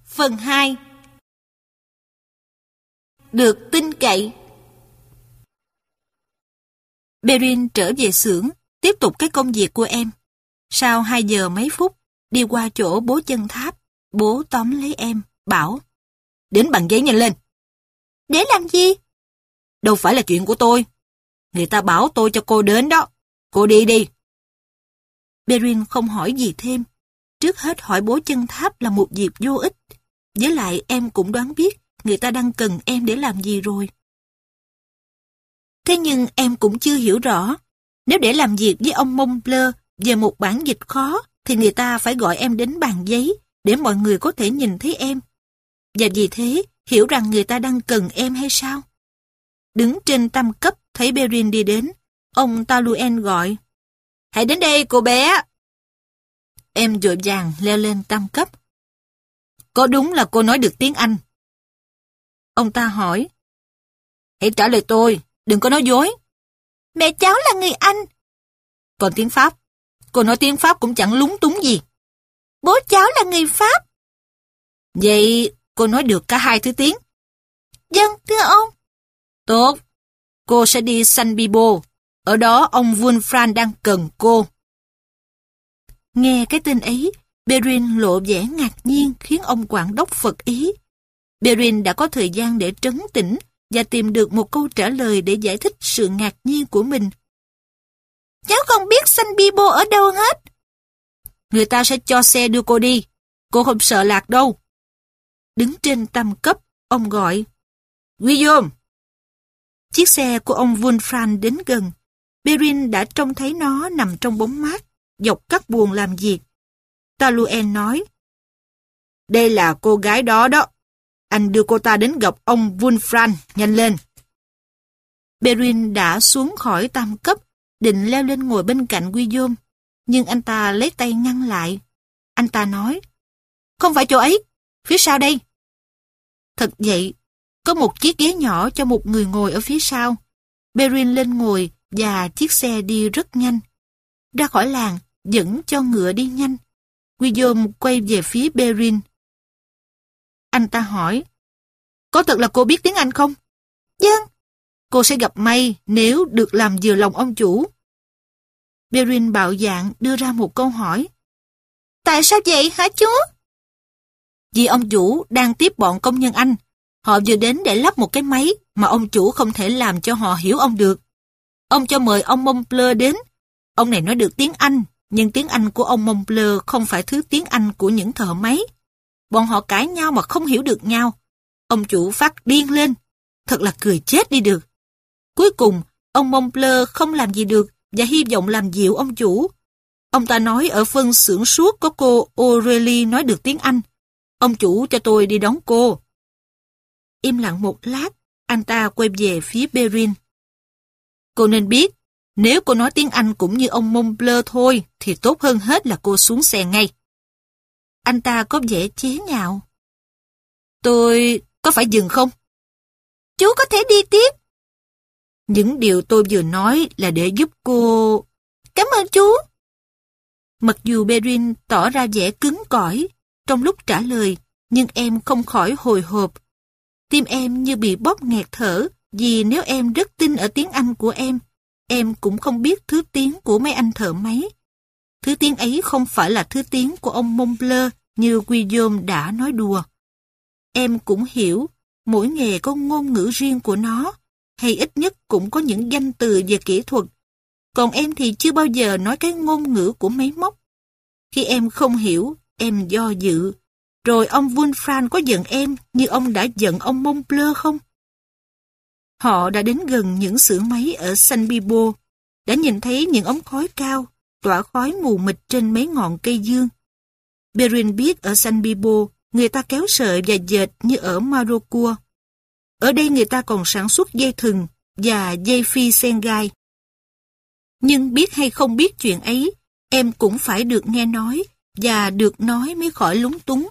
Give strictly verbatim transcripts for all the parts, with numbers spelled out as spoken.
Phần hai. Được tin cậy. Perrin trở về xưởng, tiếp tục cái công việc của em. Sau hai giờ mấy phút, đi qua chỗ bố chân tháp, bố tóm lấy em, bảo: Đến bằng giấy nhanh lên. Để làm gì? Đâu phải là chuyện của tôi. Người ta bảo tôi cho cô đến đó. Cô đi đi. Perrin không hỏi gì thêm. Trước hết hỏi bố chân tháp là một việc vô ích. Với lại em cũng đoán biết người ta đang cần em để làm gì rồi. Thế nhưng em cũng chưa hiểu rõ. Nếu để làm việc với ông Montbleu về một bản dịch khó, thì người ta phải gọi em đến bàn giấy để mọi người có thể nhìn thấy em. Và vì thế, hiểu rằng người ta đang cần em hay sao? Đứng trên tam cấp, thấy Perrin đi đến. Ông Taluen gọi: Hãy đến đây cô bé. Em vội vàng leo lên tam cấp. Có đúng là cô nói được tiếng Anh? Ông ta hỏi: Hãy trả lời tôi, đừng có nói dối. Mẹ cháu là người Anh. Còn tiếng Pháp? Cô nói tiếng Pháp cũng chẳng lúng túng gì. Bố cháu là người Pháp. Vậy cô nói được cả hai thứ tiếng? Vâng, thưa ông. Tốt, cô sẽ đi San Bibo. Ở đó ông Wolfram đang cần cô. Nghe cái tên ấy, Perrin lộ vẻ ngạc nhiên khiến ông quản đốc phật ý. Perrin đã có thời gian để trấn tĩnh và tìm được một câu trả lời để giải thích sự ngạc nhiên của mình. Cháu không biết San Bibo ở đâu hết. Người ta sẽ cho xe đưa cô đi. Cô không sợ lạc đâu. Đứng trên tam cấp, ông gọi: Guillaume. Chiếc xe của ông Wolfram đến gần. Perrin đã trông thấy nó nằm trong bóng mát, dọc các buồng làm việc. Taluen nói: Đây là cô gái đó đó. Anh đưa cô ta đến gặp ông Wolfram, nhanh lên. Perrin đã xuống khỏi tam cấp, định leo lên ngồi bên cạnh Guillaume, nhưng anh ta lấy tay ngăn lại. Anh ta nói: Không phải chỗ ấy, phía sau đây. Thật vậy, có một chiếc ghế nhỏ cho một người ngồi ở phía sau. Perrin lên ngồi và chiếc xe đi rất nhanh. Ra khỏi làng, dẫn cho ngựa đi nhanh. Guillaume quay về phía Perrin. Anh ta hỏi: Có thật là cô biết tiếng Anh không? Vâng. Cô sẽ gặp may nếu được làm vừa lòng ông chủ. Perrin bạo dạn đưa ra một câu hỏi: Tại sao vậy hả chú? Vì ông chủ đang tiếp bọn công nhân Anh. Họ vừa đến để lắp một cái máy mà ông chủ không thể làm cho họ hiểu ông được. Ông cho mời ông Montbleu đến. Ông này nói được tiếng Anh, nhưng tiếng Anh của ông Montbleu không phải thứ tiếng Anh của những thợ máy. Bọn họ cãi nhau mà không hiểu được nhau. Ông chủ phát điên lên. Thật là cười chết đi được. Cuối cùng, ông Montbleu không làm gì được và hy vọng làm dịu ông chủ. Ông ta nói ở phân xưởng suốt có cô Aurélie nói được tiếng Anh. Ông chủ cho tôi đi đón cô. Im lặng một lát, anh ta quay về phía Perrin. Cô nên biết, nếu cô nói tiếng Anh cũng như ông Montbleu thôi, thì tốt hơn hết là cô xuống xe ngay. Anh ta có vẻ chế nhạo. Tôi có phải dừng không? Chú có thể đi tiếp. Những điều tôi vừa nói là để giúp cô... Cảm ơn chú. Mặc dù Perrin tỏ ra vẻ cứng cỏi trong lúc trả lời, nhưng em không khỏi hồi hộp. Tim em như bị bóp nghẹt thở, vì nếu em rất tin ở tiếng Anh của em, em cũng không biết thứ tiếng của mấy anh thợ máy. Thứ tiếng ấy không phải là thứ tiếng của ông Montbleu như Guillaume đã nói đùa. Em cũng hiểu, mỗi nghề có ngôn ngữ riêng của nó, hay ít nhất cũng có những danh từ về kỹ thuật. Còn em thì chưa bao giờ nói cái ngôn ngữ của máy móc. Khi em không hiểu, em do dự. Rồi ông Wolfram có giận em như ông đã giận ông Montbleu không? Họ đã đến gần những xưởng máy ở San Bibo, đã nhìn thấy những ống khói cao, tỏa khói mù mịt trên mấy ngọn cây dương. Perrin biết ở San Bibo, người ta kéo sợi và dệt như ở Marocourt. Ở đây người ta còn sản xuất dây thừng và dây phi sen gai. Nhưng biết hay không biết chuyện ấy, em cũng phải được nghe nói, và được nói mới khỏi lúng túng.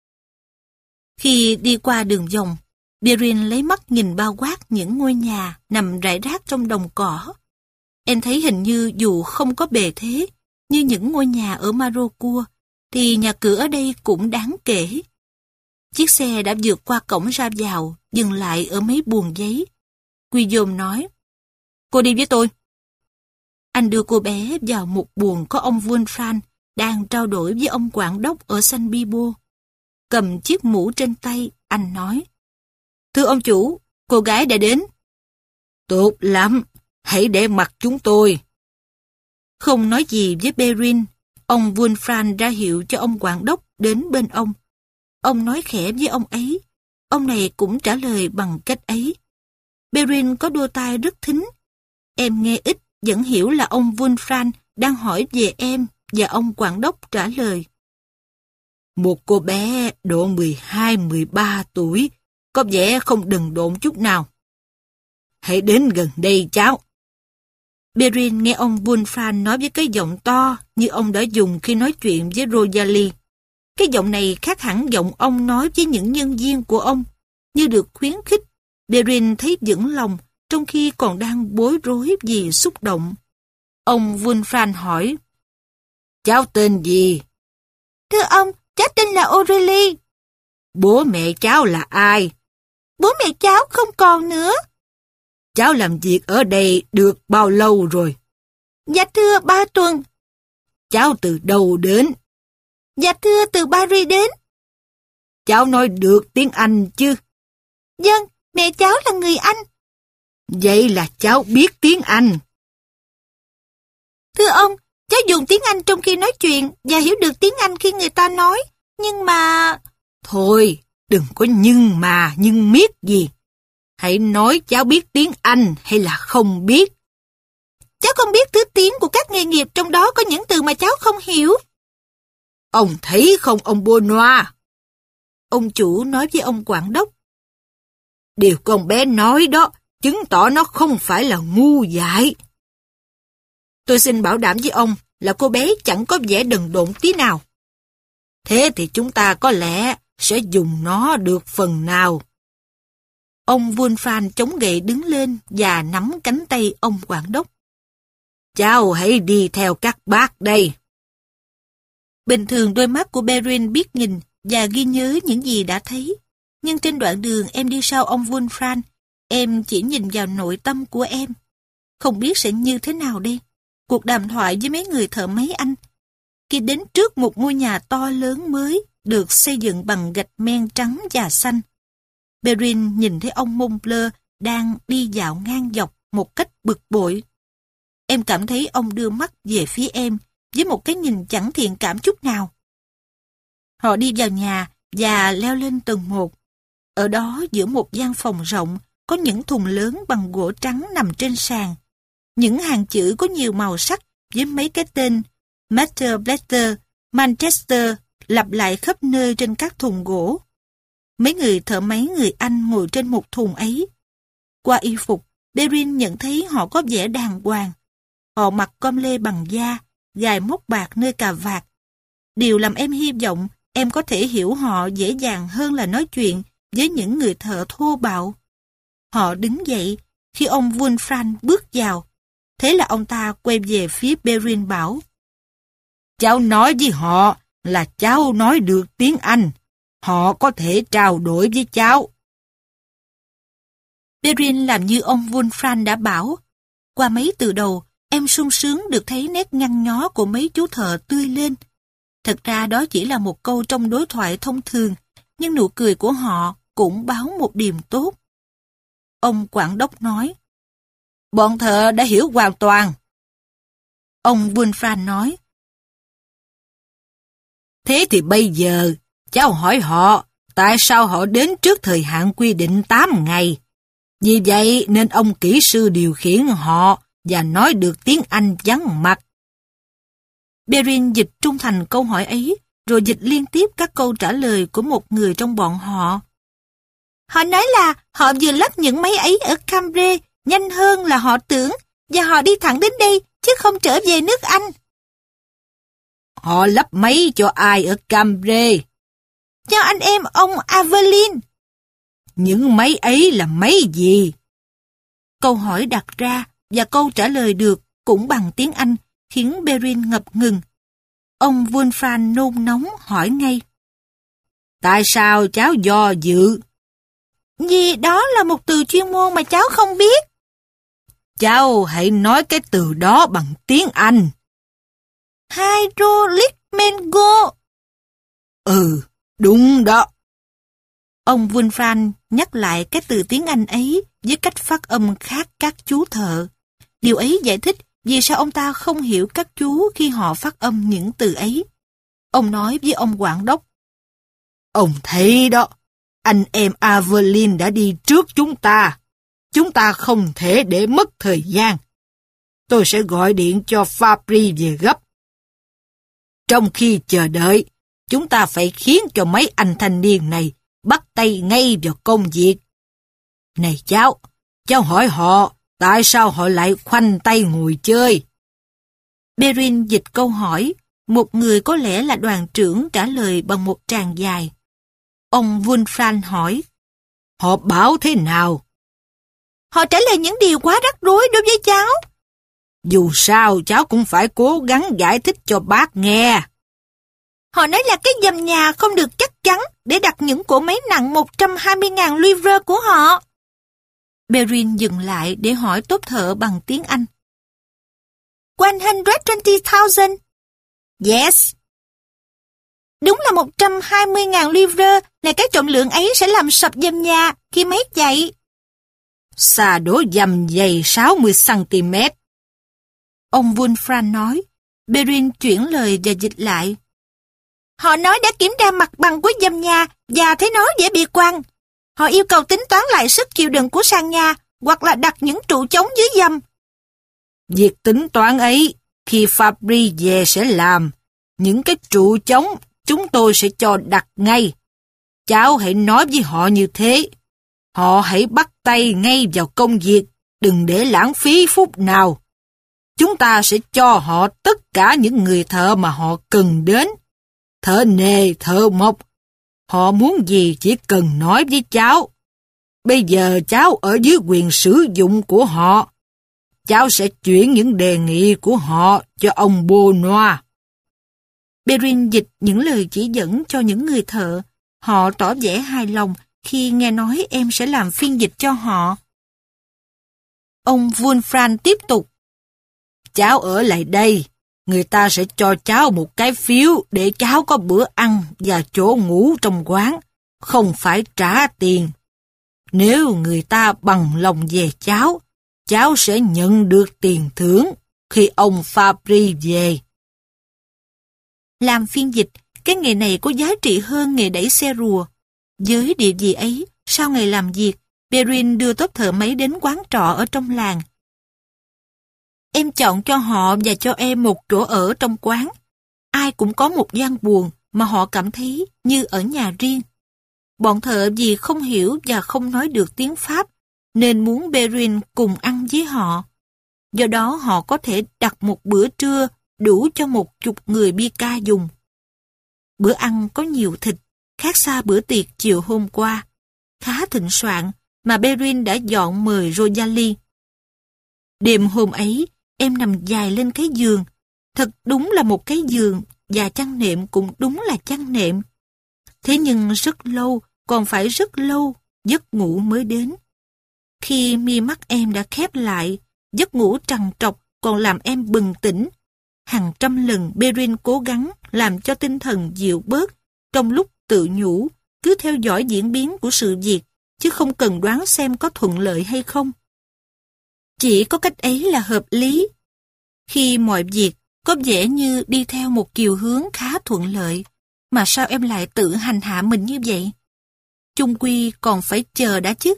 Khi đi qua đường vòng, Perrin lấy mắt nhìn bao quát những ngôi nhà nằm rải rác trong đồng cỏ. Em thấy hình như dù không có bề thế như những ngôi nhà ở Marocourt, thì nhà cửa ở đây cũng đáng kể. Chiếc xe đã vượt qua cổng ra vào, dừng lại ở mấy buồng giấy. Guillaume nói, cô đi với tôi. Anh đưa cô bé vào một buồng có ông Wolfram đang trao đổi với ông quản đốc ở San Bibo. Cầm chiếc mũ trên tay, anh nói, thưa ông chủ, cô gái đã đến. Tốt lắm, hãy để mặc chúng tôi. Không nói gì với Perrin, ông Wolfram ra hiệu cho ông quản đốc đến bên ông. Ông nói khẽ với ông ấy, ông này cũng trả lời bằng cách ấy. Perrin có đôi tai rất thính. Em nghe ít, vẫn hiểu là ông Wolfram đang hỏi về em, và ông quản đốc trả lời. Một cô bé độ mười hai mười ba tuổi, có vẻ không đần độn chút nào. Hãy đến gần đây cháu. Perrin nghe ông Wolfram nói với cái giọng to như ông đã dùng khi nói chuyện với Rosalie. Cái giọng này khác hẳn giọng ông nói với những nhân viên của ông, như được khuyến khích. Perrin thấy vững lòng, trong khi còn đang bối rối vì xúc động. Ông Wolfram hỏi, cháu tên gì? Thưa ông, cháu tên là Aurélie. Bố mẹ cháu là ai? Bố mẹ cháu không còn nữa. Cháu làm việc ở đây được bao lâu rồi? Dạ thưa, ba tuần. Cháu từ đâu đến? Dạ thưa, từ Paris đến. Cháu nói được tiếng Anh chứ? Vâng, mẹ cháu là người Anh. Vậy là cháu biết tiếng Anh. Thưa ông, cháu dùng tiếng Anh trong khi nói chuyện và hiểu được tiếng Anh khi người ta nói, nhưng mà... Thôi, đừng có nhưng mà, nhưng miết gì. Hãy nói cháu biết tiếng Anh hay là không biết. Cháu không biết thứ tiếng của các nghề nghiệp, trong đó có những từ mà cháu không hiểu. Ông thấy không ông Benoit? Ông chủ nói với ông quản đốc. Điều con bé nói đó, chứng tỏ nó không phải là ngu dại. Tôi xin bảo đảm với ông là cô bé chẳng có vẻ đần độn tí nào. Thế thì chúng ta có lẽ sẽ dùng nó được phần nào. Ông Wolfram chống gậy đứng lên và nắm cánh tay ông quản đốc. Cháu hãy đi theo các bác đây. Bình thường đôi mắt của Perrin biết nhìn và ghi nhớ những gì đã thấy. Nhưng trên đoạn đường em đi sau ông Wolfram, em chỉ nhìn vào nội tâm của em. Không biết sẽ như thế nào đây? Cuộc đàm thoại với mấy người thợ máy Anh. Khi đến trước một ngôi nhà to lớn mới, được xây dựng bằng gạch men trắng và xanh. Perrin nhìn thấy ông Montbleu đang đi dạo ngang dọc một cách bực bội. Em cảm thấy ông đưa mắt về phía em với một cái nhìn chẳng thiện cảm chút nào. Họ đi vào nhà và leo lên tầng một. Ở đó giữa một gian phòng rộng có những thùng lớn bằng gỗ trắng nằm trên sàn. Những hàng chữ có nhiều màu sắc với mấy cái tên Master Blaster, Manchester lặp lại khắp nơi trên các thùng gỗ. Mấy người thợ máy người Anh ngồi trên một thùng ấy. Qua y phục, Perrin nhận thấy họ có vẻ đàng hoàng. Họ mặc com lê bằng da, gài móc bạc nơi cà vạt. Điều làm em hy vọng em có thể hiểu họ dễ dàng hơn là nói chuyện với những người thợ thô bạo. Họ đứng dậy khi ông Wolfram bước vào. Thế là ông ta quay về phía Perrin bảo: Cháu nói với họ là cháu nói được tiếng Anh. Họ có thể trao đổi với cháu. Perrin làm như ông Wolfram đã bảo. Qua mấy từ đầu, em sung sướng được thấy nét nhăn nhó của mấy chú thợ tươi lên. Thật ra đó chỉ là một câu trong đối thoại thông thường, nhưng nụ cười của họ cũng báo một điềm tốt. Ông quản đốc nói: Bọn thợ đã hiểu hoàn toàn. Ông Wolfram nói: Thế thì bây giờ, cháu hỏi họ tại sao họ đến trước thời hạn quy định tám ngày. Vì vậy nên ông kỹ sư điều khiển họ và nói được tiếng Anh vắng mặt. Perrin dịch trung thành câu hỏi ấy, rồi dịch liên tiếp các câu trả lời của một người trong bọn họ. Họ nói là họ vừa lắp những máy ấy ở Cambrai nhanh hơn là họ tưởng, và họ đi thẳng đến đây chứ không trở về nước Anh. Họ lắp máy cho ai ở Cambrai? Cho anh em ông Aveline. Những máy ấy là máy gì? Câu hỏi đặt ra và câu trả lời được cũng bằng tiếng Anh khiến Perrin ngập ngừng. Ông Wolfram nôn nóng hỏi ngay: Tại sao cháu do dự? Vì đó là một từ chuyên môn mà cháu không biết. Cháu hãy nói cái từ đó bằng tiếng Anh. Hydraulic mango. Ừ, đúng đó. Ông Wolfram nhắc lại cái từ tiếng Anh ấy với cách phát âm khác các chú thợ. Điều ấy giải thích vì sao ông ta không hiểu các chú khi họ phát âm những từ ấy. Ông nói với ông quản đốc: Ông thấy đó, anh em Evelyn đã đi trước chúng ta. Chúng ta không thể để mất thời gian. Tôi sẽ gọi điện cho Fabry về gấp. Trong khi chờ đợi, chúng ta phải khiến cho mấy anh thanh niên này bắt tay ngay vào công việc. Này cháu, cháu hỏi họ tại sao họ lại khoanh tay ngồi chơi. Perrin dịch câu hỏi, một người có lẽ là đoàn trưởng trả lời bằng một tràng dài. Ông Wolfram hỏi: Họ bảo thế nào? Họ trả lời những điều quá rắc rối đối với cháu. Dù sao cháu cũng phải cố gắng giải thích cho bác nghe. Họ nói là cái giầm nhà không được chắc chắn để đặt những cỗ máy nặng một trăm hai mươi nghìn livre của họ. Perrin dừng lại để hỏi tốt thợ bằng tiếng Anh. một trăm hai mươi nghìn. Yes. Đúng là một trăm hai mươi nghìn livre là cái trọng lượng ấy sẽ làm sập giầm nhà khi máy chạy. Xà đổ dầm dày sáu mươi xăng-ti-mét. Ông Wolfram nói. Perrin chuyển lời và dịch lại. Họ nói đã kiểm tra mặt bằng của giầm nhà và thấy nó dễ bị quăng. Họ yêu cầu tính toán lại sức chịu đựng của sàn nhà hoặc là đặt những trụ chống dưới giầm. Việc tính toán ấy, khi Fabry về sẽ làm. Những cái trụ chống chúng tôi sẽ cho đặt ngay. Cháu hãy nói với họ như thế. Họ hãy bắt tay ngay vào công việc, đừng để lãng phí phút nào. Chúng ta sẽ cho họ tất cả những người thợ mà họ cần đến. Thợ nề, thợ mộc. Họ muốn gì chỉ cần nói với cháu. Bây giờ cháu ở dưới quyền sử dụng của họ. Cháu sẽ chuyển những đề nghị của họ cho ông Bonois. Perrin dịch những lời chỉ dẫn cho những người thợ. Họ tỏ vẻ hài lòng khi nghe nói em sẽ làm phiên dịch cho họ. Ông Wolfram tiếp tục. Cháu ở lại đây. Người ta sẽ cho cháu một cái phiếu để cháu có bữa ăn và chỗ ngủ trong quán, không phải trả tiền. Nếu người ta bằng lòng về cháu, cháu sẽ nhận được tiền thưởng khi ông Fabry về. Làm phiên dịch, cái nghề này có giá trị hơn nghề đẩy xe rùa. Với địa vị ấy, sau ngày làm việc, Perrin đưa tốt thợ máy đến quán trọ ở trong làng. Em chọn cho họ và cho em một chỗ ở trong quán. Ai cũng có một gian buồng mà họ cảm thấy như ở nhà riêng. Bọn thợ vì không hiểu và không nói được tiếng Pháp, nên muốn Perrin cùng ăn với họ. Do đó họ có thể đặt một bữa trưa đủ cho một chục người bi ca dùng. Bữa ăn có nhiều thịt, khác xa bữa tiệc chiều hôm qua. Khá thịnh soạn mà Perrin đã dọn mời Rosalie. Đêm hôm ấy, em nằm dài lên cái giường. Thật đúng là một cái giường và chăn nệm cũng đúng là chăn nệm. Thế nhưng rất lâu, còn phải rất lâu, giấc ngủ mới đến. Khi mi mắt em đã khép lại, giấc ngủ trằn trọc còn làm em bừng tỉnh. Hàng trăm lần Perrin cố gắng làm cho tinh thần dịu bớt trong lúc tự nhủ, cứ theo dõi diễn biến của sự việc, chứ không cần đoán xem có thuận lợi hay không. Chỉ có cách ấy là hợp lý. Khi mọi việc có vẻ như đi theo một chiều hướng khá thuận lợi, mà sao em lại tự hành hạ mình như vậy? Chung quy còn phải chờ đã chứ.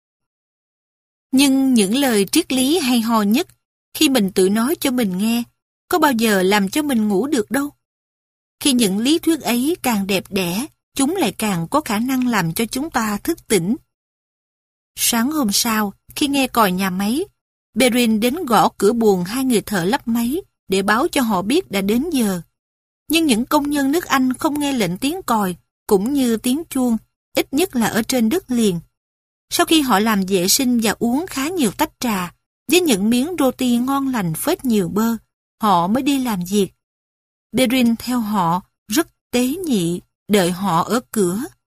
Nhưng những lời triết lý hay ho nhất, khi mình tự nói cho mình nghe, có bao giờ làm cho mình ngủ được đâu. Khi những lý thuyết ấy càng đẹp đẽ, chúng lại càng có khả năng làm cho chúng ta thức tỉnh. Sáng hôm sau, khi nghe còi nhà máy, Perrin đến gõ cửa buồng hai người thợ lắp máy để báo cho họ biết đã đến giờ. Nhưng những công nhân nước Anh không nghe lệnh tiếng còi, cũng như tiếng chuông, ít nhất là ở trên đất liền. Sau khi họ làm vệ sinh và uống khá nhiều tách trà, với những miếng roti ngon lành phết nhiều bơ, họ mới đi làm việc. Perrin theo họ, rất tế nhị, đợi họ ở cửa.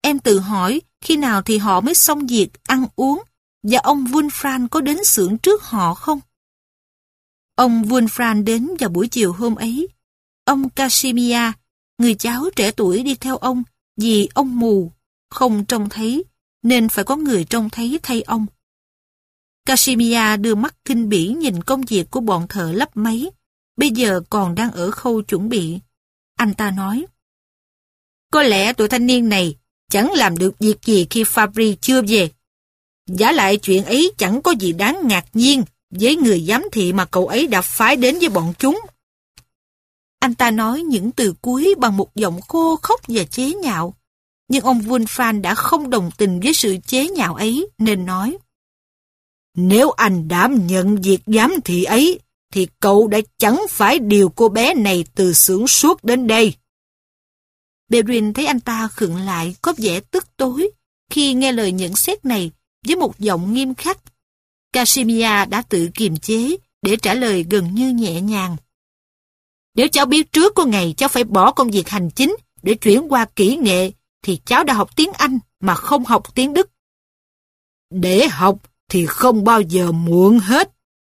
Em tự hỏi khi nào thì họ mới xong việc ăn uống và ông Wulfran có đến xưởng trước họ không? Ông Wulfran đến vào buổi chiều hôm ấy. Ông Casimir, người cháu trẻ tuổi đi theo ông vì ông mù, không trông thấy, nên phải có người trông thấy thay ông. Casimir đưa mắt kinh bỉ nhìn công việc của bọn thợ lắp máy, bây giờ còn đang ở khâu chuẩn bị. Anh ta nói, có lẽ tụi thanh niên này chẳng làm được việc gì khi Fabry chưa về. Giả lại chuyện ấy chẳng có gì đáng ngạc nhiên với người giám thị mà cậu ấy đã phái đến với bọn chúng. Anh ta nói những từ cuối bằng một giọng khô khốc và chế nhạo. Nhưng ông Wulfran đã không đồng tình với sự chế nhạo ấy, nên nói, nếu anh đảm nhận việc giám thị ấy, thì cậu đã chẳng phải điều cô bé này từ xưởng suốt đến đây. Perrin thấy anh ta khựng lại có vẻ tức tối khi nghe lời nhận xét này với một giọng nghiêm khắc. Casimir đã tự kiềm chế để trả lời gần như nhẹ nhàng. Nếu cháu biết trước có ngày cháu phải bỏ công việc hành chính để chuyển qua kỹ nghệ, thì cháu đã học tiếng Anh mà không học tiếng Đức. Để học thì không bao giờ muộn hết.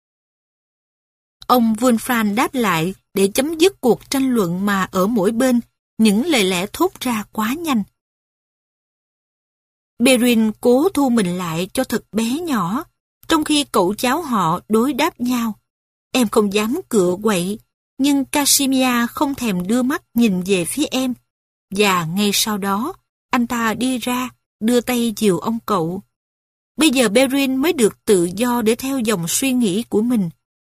Ông Wulfran đáp lại để chấm dứt cuộc tranh luận mà ở mỗi bên những lời lẽ thốt ra quá nhanh. Perrin cố thu mình lại cho thật bé nhỏ, trong khi cậu cháu họ đối đáp nhau. Em không dám cựa quậy, nhưng Casimir không thèm đưa mắt nhìn về phía em, và ngay sau đó, anh ta đi ra, đưa tay dìu ông cậu. Bây giờ Perrin mới được tự do để theo dòng suy nghĩ của mình.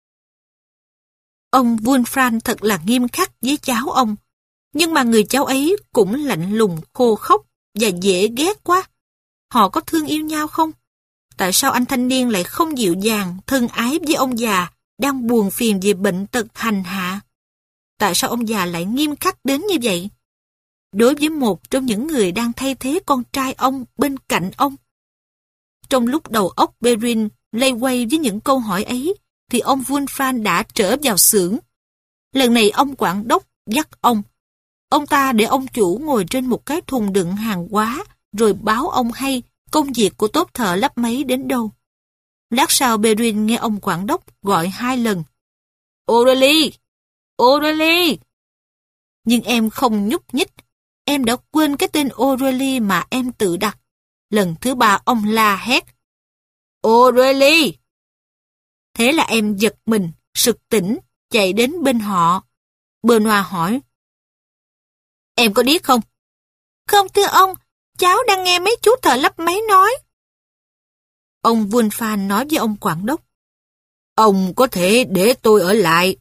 Ông Wulfran thật là nghiêm khắc với cháu ông, nhưng mà người cháu ấy cũng lạnh lùng, khô khốc và dễ ghét quá. Họ có thương yêu nhau không? Tại sao anh thanh niên lại không dịu dàng, thân ái với ông già đang buồn phiền vì bệnh tật hành hạ? Tại sao ông già lại nghiêm khắc đến như vậy? Đối với một trong những người đang thay thế con trai ông bên cạnh ông. Trong lúc đầu óc Perrin lay quay với những câu hỏi ấy, thì ông Wulfran đã trở vào xưởng. Lần này ông quản đốc dắt ông. Ông ta để ông chủ ngồi trên một cái thùng đựng hàng hóa, rồi báo ông hay công việc của tốp thợ lắp máy đến đâu. Lát sau Perrin nghe ông quản đốc gọi hai lần. Aurélie! Aurélie! Nhưng em không nhúc nhích. Em đã quên cái tên Aurélie mà em tự đặt. Lần thứ ba ông la hét. Aurélie! Thế là em giật mình, sực tỉnh, chạy đến bên họ. Benoit hỏi. Em có điếc không? Không thưa ông, cháu đang nghe mấy chú thợ lắp máy nói. Ông Wulfran nói với ông quản đốc. Ông có thể để tôi ở lại.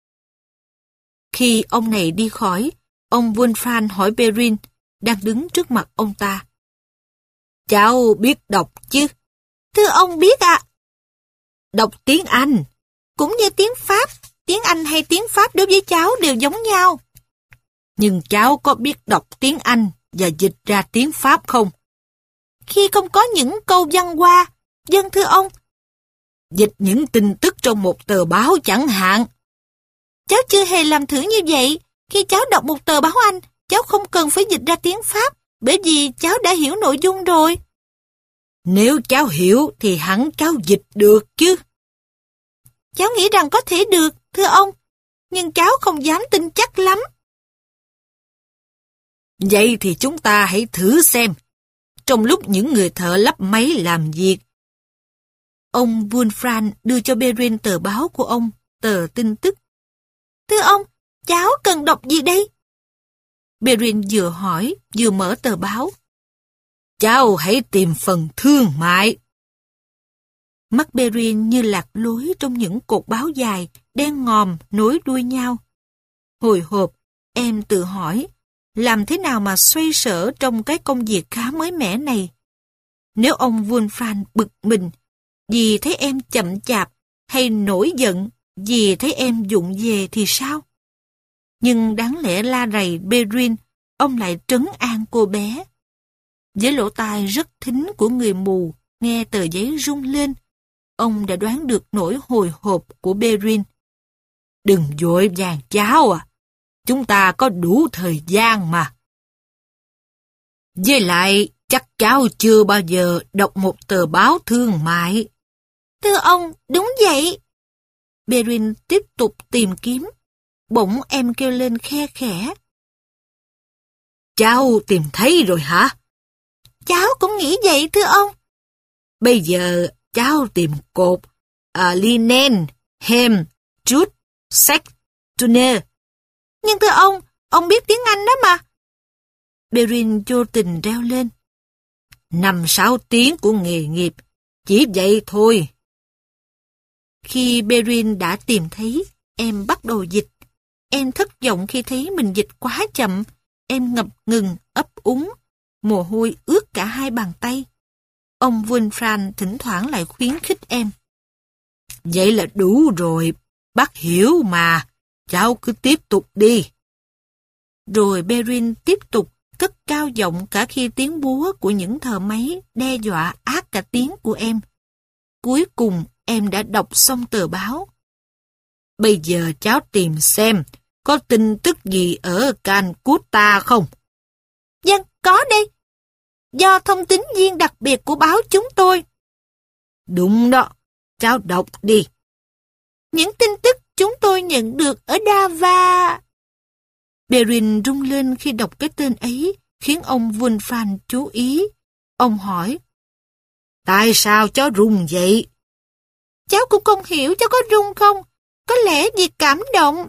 Khi ông này đi khỏi, ông Wulfran hỏi Perrin, đang đứng trước mặt ông ta. Cháu biết đọc chứ? Thưa ông biết ạ. À. Đọc tiếng Anh. Cũng như tiếng Pháp. Tiếng Anh hay tiếng Pháp đối với cháu đều giống nhau. Nhưng cháu có biết đọc tiếng Anh và dịch ra tiếng Pháp không? Khi không có những câu văn hoa, vâng thưa ông. Dịch những tin tức trong một tờ báo chẳng hạn. Cháu chưa hề làm thử như vậy. Khi cháu đọc một tờ báo Anh, cháu không cần phải dịch ra tiếng Pháp, bởi vì cháu đã hiểu nội dung rồi. Nếu cháu hiểu thì hẳn cháu dịch được chứ. Cháu nghĩ rằng có thể được, thưa ông, nhưng cháu không dám tin chắc lắm. Vậy thì chúng ta hãy thử xem, trong lúc những người thợ lắp máy làm việc. Ông Wulfran đưa cho Perrin tờ báo của ông, tờ tin tức. Thưa ông, cháu cần đọc gì đây? Perrin vừa hỏi, vừa mở tờ báo. Cháu hãy tìm phần thương mại. Mắt Perrin như lạc lối trong những cột báo dài, đen ngòm, nối đuôi nhau. Hồi hộp, em tự hỏi, làm thế nào mà xoay sở trong cái công việc khá mới mẻ này? Nếu ông Wulfran bực mình, vì thấy em chậm chạp, hay nổi giận, vì thấy em vụng về thì sao? Nhưng đáng lẽ la rầy Perrin, ông lại trấn an cô bé. Với lỗ tai rất thính của người mù, nghe tờ giấy rung lên, ông đã đoán được nỗi hồi hộp của Perrin. Đừng vội vàng cháu à, chúng ta có đủ thời gian mà. Với lại, chắc cháu chưa bao giờ đọc một tờ báo thương mại. Thưa ông, đúng vậy. Perrin tiếp tục tìm kiếm. Bỗng em kêu lên khe khẽ. Cháu tìm thấy rồi hả? Cháu cũng nghĩ vậy thưa ông. Bây giờ cháu tìm cột à, linen, hem, jute, sách, tuner. Nhưng thưa ông, ông biết tiếng Anh đó mà. Perrin vô tình reo lên. Năm sáu tiếng của nghề nghiệp, chỉ vậy thôi. Khi Perrin đã tìm thấy, em bắt đầu dịch. Em thất vọng khi thấy mình dịch quá chậm. Em ngập ngừng, ấp úng. Mồ hôi ướt cả hai bàn tay. Ông Wolfram thỉnh thoảng lại khuyến khích em. Vậy là đủ rồi, bác hiểu mà. Cháu cứ tiếp tục đi. Rồi Perrin tiếp tục cất cao giọng cả khi tiếng búa của những thợ máy đe dọa át cả tiếng của em. Cuối cùng em đã đọc xong tờ báo. Bây giờ cháu tìm xem có tin tức gì ở Calcutta không? Vâng, có đây. Do thông tín viên đặc biệt của báo chúng tôi. Đúng đó, cháu đọc đi. Những tin tức chúng tôi nhận được ở Dava. Perrin rung lên khi đọc cái tên ấy, khiến ông Wolfram chú ý. Ông hỏi. Tại sao cháu rung vậy? Cháu cũng không hiểu cháu có rung không? Có lẽ vì cảm động.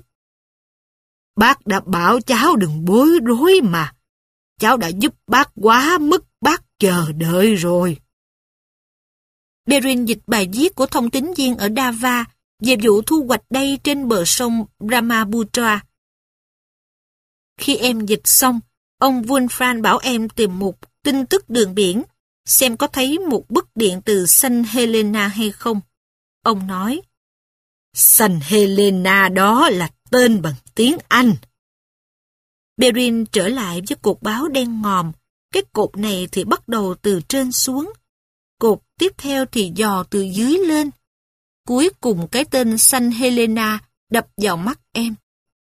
Bác đã bảo cháu đừng bối rối mà. Cháu đã giúp bác quá mức bác chờ đợi rồi. Perrin dịch bài viết của thông tín viên ở Dava về vụ thu hoạch đay trên bờ sông Brahmaputra. Khi em dịch xong, ông Wolfram bảo em tìm một tin tức đường biển, xem có thấy một bức điện từ Saint Helena hay không. Ông nói, Saint Helena đó là tên bằng tiếng Anh. Perrin trở lại với cột báo đen ngòm. Cái cột này thì bắt đầu từ trên xuống. Cột tiếp theo thì dò từ dưới lên. Cuối cùng cái tên Saint Helena đập vào mắt em.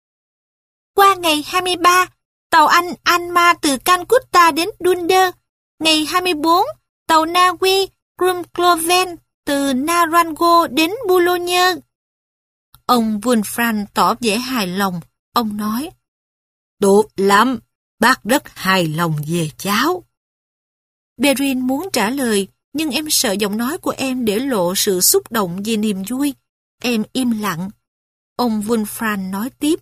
Qua ngày hai mươi ba, tàu Anh Alma từ Calcutta đến Dundee. Ngày hai mươi bốn, tàu Na Uy Krumkloven từ Narango đến Boulogne. Ông Wolfram tỏ vẻ hài lòng. Ông nói, tốt lắm, bác rất hài lòng về cháu. Perrin muốn trả lời, nhưng em sợ giọng nói của em để lộ sự xúc động vì niềm vui. Em im lặng. Ông Wolfram nói tiếp.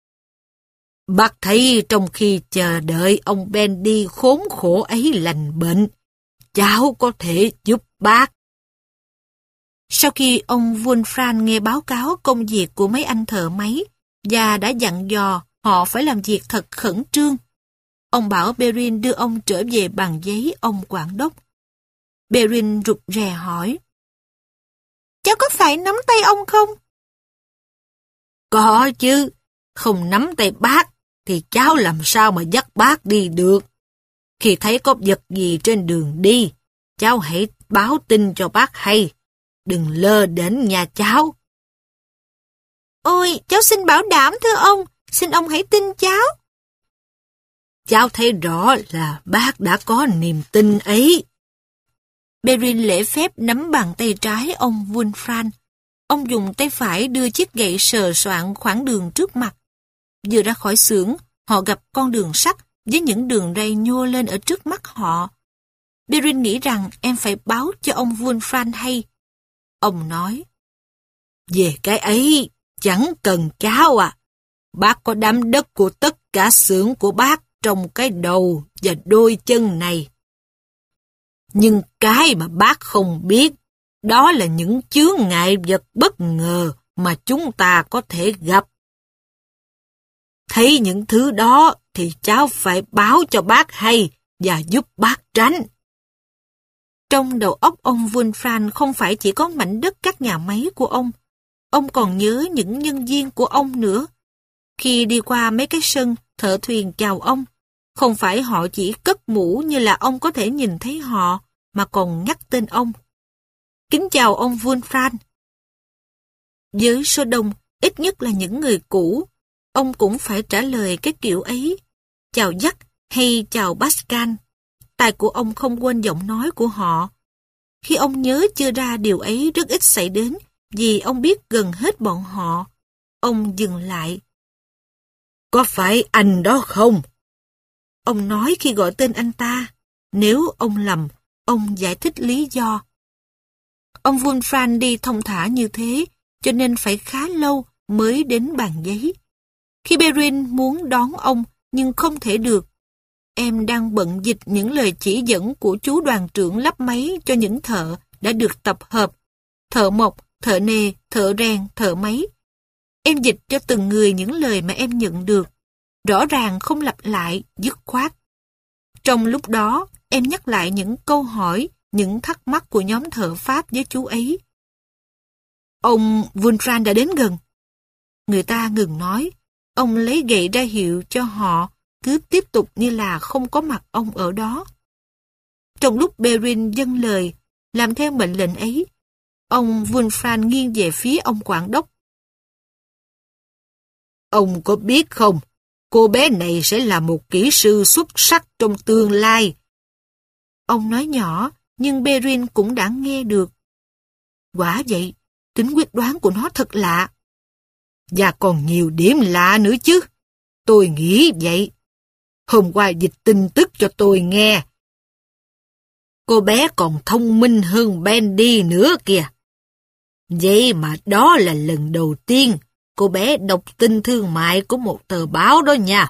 Bác thấy trong khi chờ đợi ông Bendy khốn khổ ấy lành bệnh, cháu có thể giúp bác. Sau khi ông Wolfram nghe báo cáo công việc của mấy anh thợ máy và đã dặn dò họ phải làm việc thật khẩn trương, ông bảo Perrin đưa ông trở về bàn giấy ông quản đốc. Perrin rụt rè hỏi, cháu có phải nắm tay ông không? Có chứ, không nắm tay bác thì cháu làm sao mà dắt bác đi được. Khi thấy có vật gì trên đường đi, cháu hãy báo tin cho bác hay. Đừng lơ đến nhà cháu. Ôi, cháu xin bảo đảm thưa ông, xin ông hãy tin cháu. Cháu thấy rõ là bác đã có niềm tin ấy. Perrin lễ phép nắm bàn tay trái ông Wolfram. Ông dùng tay phải đưa chiếc gậy sờ soạng khoảng đường trước mặt. Vừa ra khỏi xưởng, họ gặp con đường sắt với những đường ray nhô lên ở trước mắt họ. Perrin nghĩ rằng em phải báo cho ông Wolfram hay. Ông nói, về cái ấy, chẳng cần cháu à. Bác có đám đất của tất cả xưởng của bác trong cái đầu và đôi chân này. Nhưng cái mà bác không biết, đó là những chướng ngại vật bất ngờ mà chúng ta có thể gặp. Thấy những thứ đó thì cháu phải báo cho bác hay và giúp bác tránh. Trong đầu óc ông Wolfram không phải chỉ có mảnh đất các nhà máy của ông. Ông còn nhớ những nhân viên của ông nữa. Khi đi qua mấy cái sân, thợ thuyền chào ông. Không phải họ chỉ cất mũ như là ông có thể nhìn thấy họ, mà còn nhắc tên ông. Kính chào ông Wolfram. Với số đông, ít nhất là những người cũ, ông cũng phải trả lời cái kiểu ấy. Chào Jack hay chào Pascal. Tai của ông không quên giọng nói của họ. Khi ông nhớ chưa ra điều ấy rất ít xảy đến, vì ông biết gần hết bọn họ. Ông dừng lại. Có phải anh đó không? Ông nói khi gọi tên anh ta. Nếu ông lầm, ông giải thích lý do. Ông Wolfram đi thông thả như thế, cho nên phải khá lâu mới đến bàn giấy. Khi Perrin muốn đón ông, nhưng không thể được. Em đang bận dịch những lời chỉ dẫn của chú đoàn trưởng lắp máy cho những thợ đã được tập hợp. Thợ mộc, thợ nề, thợ rèn, thợ máy. Em dịch cho từng người những lời mà em nhận được. Rõ ràng không lặp lại, dứt khoát. Trong lúc đó, em nhắc lại những câu hỏi, những thắc mắc của nhóm thợ Pháp với chú ấy. Ông Wolfram đã đến gần. Người ta ngừng nói. Ông lấy gậy ra hiệu cho họ cứ tiếp tục như là không có mặt ông ở đó. Trong lúc Perrin dâng lời, làm theo mệnh lệnh ấy, ông Wolfram nghiêng về phía ông quản đốc. Ông có biết không, cô bé này sẽ là một kỹ sư xuất sắc trong tương lai. Ông nói nhỏ, nhưng Perrin cũng đã nghe được. Quả vậy, tính quyết đoán của nó thật lạ. Và còn nhiều điểm lạ nữa chứ. Tôi nghĩ vậy. Hôm qua dịch tin tức cho tôi nghe. Cô bé còn thông minh hơn Bendy nữa kìa. Vậy mà đó là lần đầu tiên cô bé đọc tin thương mại của một tờ báo đó nha.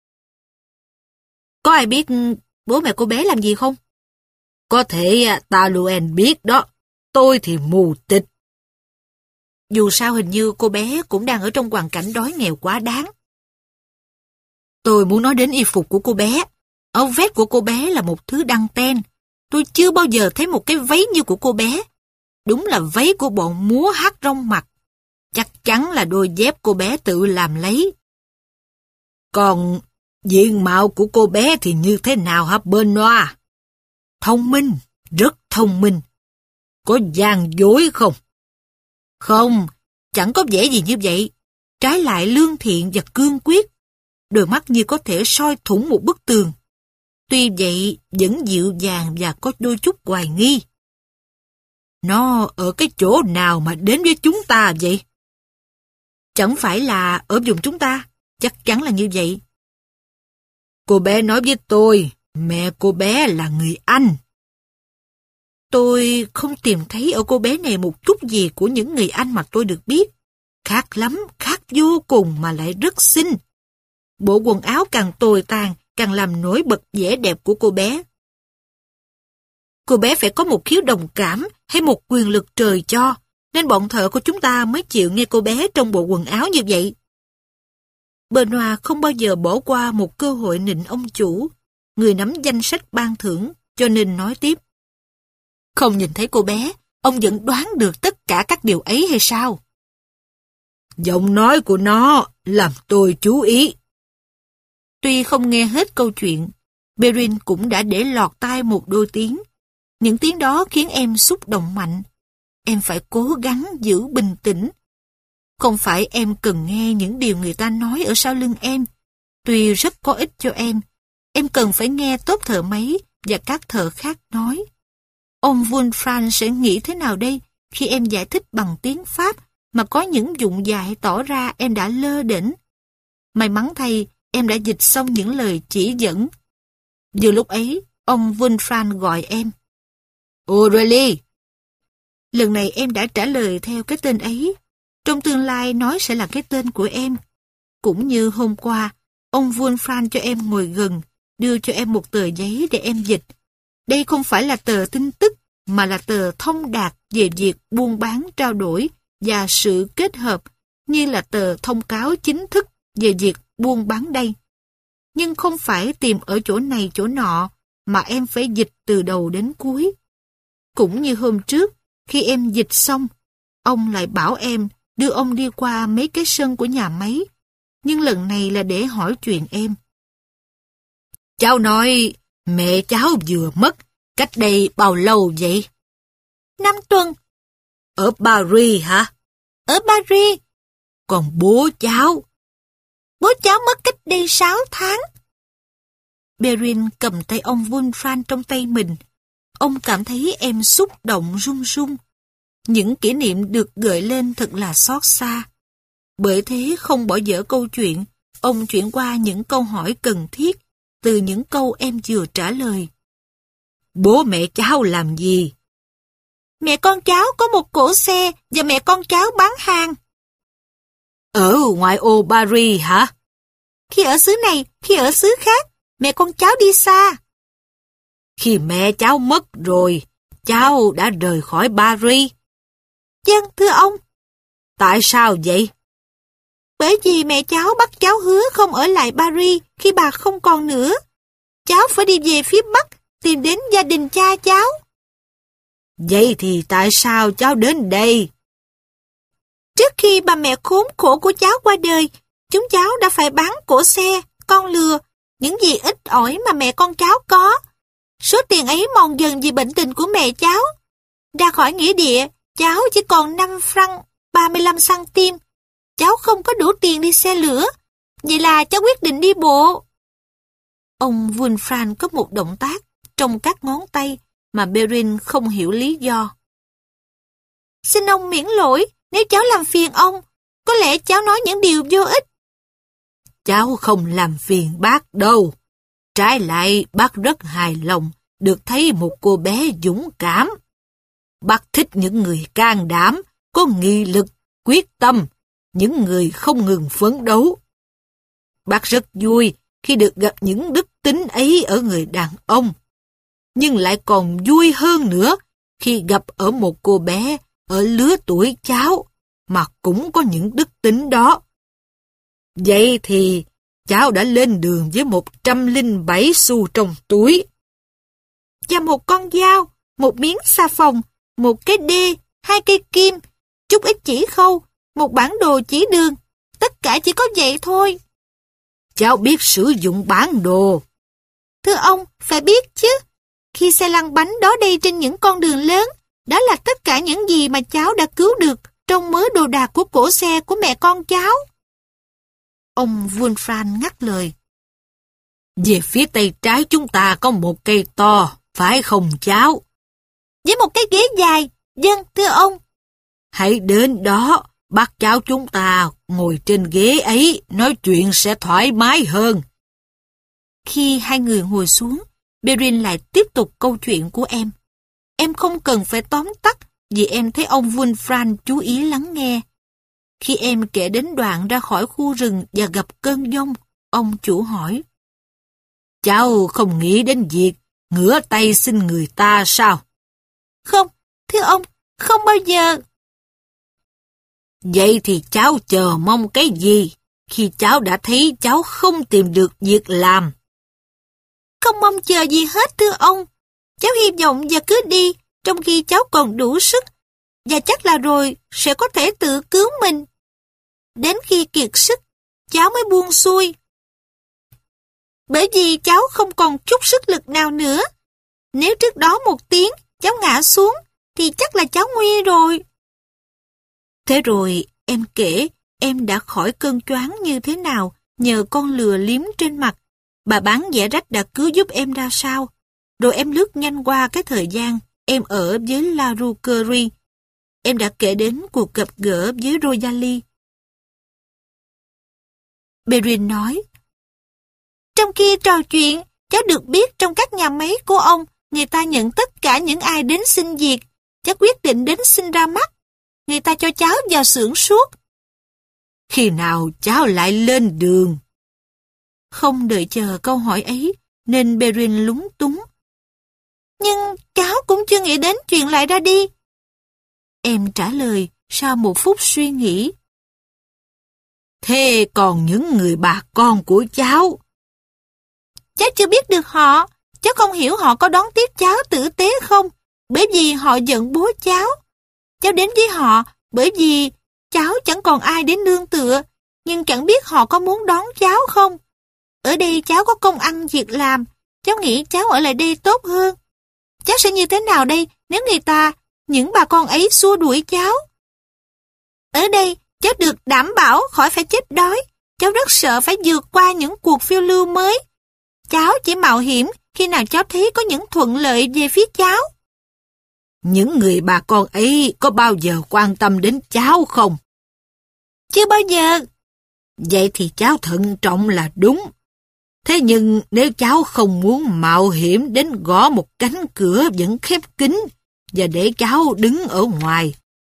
Có ai biết bố mẹ cô bé làm gì không? Có thể Taluen biết đó. Tôi thì mù tịt. Dù sao hình như cô bé cũng đang ở trong hoàn cảnh đói nghèo quá đáng. Tôi muốn nói đến y phục của cô bé. Áo vest của cô bé là một thứ đăng ten. Tôi chưa bao giờ thấy một cái váy như của cô bé. Đúng là váy của bọn múa hát rong mặc. Chắc chắn là đôi dép cô bé tự làm lấy. Còn diện mạo của cô bé thì như thế nào hả Benoit? Thông minh, rất thông minh. Có gian dối không? Không, chẳng có vẻ gì như vậy. Trái lại lương thiện và cương quyết. Đôi mắt như có thể soi thủng một bức tường. Tuy vậy, vẫn dịu dàng và có đôi chút hoài nghi. Nó ở cái chỗ nào mà đến với chúng ta vậy? Chẳng phải là ở vùng chúng ta, chắc chắn là như vậy. Cô bé nói với tôi, mẹ cô bé là người Anh. Tôi không tìm thấy ở cô bé này một chút gì của những người Anh mà tôi được biết. Khác lắm, khác vô cùng mà lại rất xinh. Bộ quần áo càng tồi tàn, càng làm nổi bật vẻ đẹp của cô bé. Cô bé phải có một khiếu đồng cảm hay một quyền lực trời cho, nên bọn thợ của chúng ta mới chịu nghe cô bé trong bộ quần áo như vậy. Benoit không bao giờ bỏ qua một cơ hội nịnh ông chủ, người nắm danh sách ban thưởng, cho nên nói tiếp. Không nhìn thấy cô bé, ông vẫn đoán được tất cả các điều ấy hay sao? Giọng nói của nó làm tôi chú ý. Tuy không nghe hết câu chuyện, Perrin cũng đã để lọt tai một đôi tiếng. Những tiếng đó khiến em xúc động mạnh. Em phải cố gắng giữ bình tĩnh. Không phải em cần nghe những điều người ta nói ở sau lưng em. Tuy rất có ích cho em, em cần phải nghe tốt thợ máy và các thợ khác nói. Ông Wolfram sẽ nghĩ thế nào đây khi em giải thích bằng tiếng Pháp mà có những dụng dại tỏ ra em đã lơ đễnh? May mắn thay, em đã dịch xong những lời chỉ dẫn. Vừa lúc ấy, ông Wolfram gọi em. Aurélie! Lần này em đã trả lời theo cái tên ấy. Trong tương lai nói sẽ là cái tên của em. Cũng như hôm qua, ông Wolfram cho em ngồi gần, đưa cho em một tờ giấy để em dịch. Đây không phải là tờ tin tức, mà là tờ thông đạt về việc buôn bán trao đổi và sự kết hợp, như là tờ thông cáo chính thức về việc buôn bán đây. Nhưng không phải tìm ở chỗ này chỗ nọ, mà em phải dịch từ đầu đến cuối. Cũng như hôm trước, khi em dịch xong, ông lại bảo em đưa ông đi qua mấy cái sân của nhà máy, nhưng lần này là để hỏi chuyện em. Cháu nói mẹ cháu vừa mất, cách đây bao lâu vậy? Năm tuần. Ở Paris hả? Ở Paris. Còn bố cháu? Bố cháu mất cách đây sáu tháng. Perrin cầm tay ông Wolfram trong tay mình. Ông cảm thấy em xúc động run run. Những kỷ niệm được gợi lên thật là xót xa. Bởi thế không bỏ dở câu chuyện, ông chuyển qua những câu hỏi cần thiết từ những câu em vừa trả lời. Bố mẹ cháu làm gì? Mẹ con cháu có một cỗ xe và mẹ con cháu bán hàng. Ở ngoại ô Paris hả? Khi ở xứ này, khi ở xứ khác, mẹ con cháu đi xa. Khi mẹ cháu mất rồi, cháu đã rời khỏi Paris. Vâng, thưa ông. Tại sao vậy? Bởi vì mẹ cháu bắt cháu hứa không ở lại Paris khi bà không còn nữa. Cháu phải đi về phía Bắc, tìm đến gia đình cha cháu. Vậy thì tại sao cháu đến đây? Trước khi bà mẹ khốn khổ của cháu qua đời, chúng cháu đã phải bán cỗ xe, con lừa, những gì ít ỏi mà mẹ con cháu có. Số tiền ấy mòn dần vì bệnh tình của mẹ cháu. Ra khỏi nghĩa địa, cháu chỉ còn năm franc ba mươi lăm centimes. Cháu không có đủ tiền đi xe lửa. Vậy là cháu quyết định đi bộ. Ông Wolfram có một động tác trong các ngón tay mà Perrin không hiểu lý do. Xin ông miễn lỗi nếu cháu làm phiền ông. Có lẽ cháu nói những điều vô ích. Cháu không làm phiền bác đâu. Trái lại, bác rất hài lòng được thấy một cô bé dũng cảm. Bác thích những người can đảm, có nghị lực, quyết tâm, những người không ngừng phấn đấu. Bác rất vui khi được gặp những đức tính ấy ở người đàn ông. Nhưng lại còn vui hơn nữa khi gặp ở một cô bé ở lứa tuổi cháu mà cũng có những đức tính đó. Vậy thì cháu đã lên đường với một trăm lẻ bảy xu trong túi. Và một con dao, một miếng xà phòng, một cái đê, hai cây kim, chút ít chỉ khâu, một bản đồ chỉ đường. Tất cả chỉ có vậy thôi. Cháu biết sử dụng bản đồ. Thưa ông, phải biết chứ. Khi xe lăn bánh đó đi trên những con đường lớn, đó là tất cả những gì mà cháu đã cứu được trong mớ đồ đạc của cỗ xe của mẹ con cháu. Ông Wolfram ngắt lời. Về phía tay trái chúng ta có một cây to, phải không cháu? Với một cái ghế dài, vâng, thưa ông. Hãy đến đó, bắt cháu chúng ta ngồi trên ghế ấy, nói chuyện sẽ thoải mái hơn. Khi hai người ngồi xuống, Perrin lại tiếp tục câu chuyện của em. Em không cần phải tóm tắt vì em thấy ông Wolfram chú ý lắng nghe. Khi em kể đến đoạn ra khỏi khu rừng và gặp cơn giông, ông chủ hỏi. Cháu không nghĩ đến việc ngửa tay xin người ta sao? Không, thưa ông, không bao giờ. Vậy thì cháu chờ mong cái gì khi cháu đã thấy cháu không tìm được việc làm? Không mong chờ gì hết thưa ông. Cháu hy vọng và cứ đi trong khi cháu còn đủ sức và chắc là rồi sẽ có thể tự cứu mình. Đến khi kiệt sức, cháu mới buông xuôi. Bởi vì cháu không còn chút sức lực nào nữa. Nếu trước đó một tiếng cháu ngã xuống thì chắc là cháu nguy rồi. Thế rồi em kể em đã khỏi cơn choáng như thế nào nhờ con lừa liếm trên mặt. Bà bán vẽ rách đã cứu giúp em ra sao. Rồi em lướt nhanh qua cái thời gian em ở với La Rouquerie. Em đã kể đến cuộc gặp gỡ với Rosalie. Perrin nói, trong khi trò chuyện, cháu được biết trong các nhà máy của ông, người ta nhận tất cả những ai đến xin việc. Cháu quyết định đến xin ra mắt. Người ta cho cháu vào xưởng suốt. Khi nào cháu lại lên đường? Không đợi chờ câu hỏi ấy, nên Perrin lúng túng. Nhưng cháu cũng chưa nghĩ đến chuyện lại ra đi. Em trả lời sau một phút suy nghĩ. Thế còn những người bà con của cháu? Cháu chưa biết được họ. Cháu không hiểu họ có đón tiếp cháu tử tế không, bởi vì họ giận bố cháu. Cháu đến với họ bởi vì cháu chẳng còn ai đến nương tựa, nhưng chẳng biết họ có muốn đón cháu không. Ở đây cháu có công ăn việc làm, cháu nghĩ cháu ở lại đây tốt hơn. Cháu sẽ như thế nào đây nếu người ta, những bà con ấy xua đuổi cháu? Ở đây cháu được đảm bảo khỏi phải chết đói. Cháu rất sợ phải vượt qua những cuộc phiêu lưu mới. Cháu chỉ mạo hiểm khi nào cháu thấy có những thuận lợi về phía cháu. Những người bà con ấy có bao giờ quan tâm đến cháu không? Chưa bao giờ. Vậy thì cháu thận trọng là đúng. Thế nhưng nếu cháu không muốn mạo hiểm đến gõ một cánh cửa vẫn khép kín và để cháu đứng ở ngoài,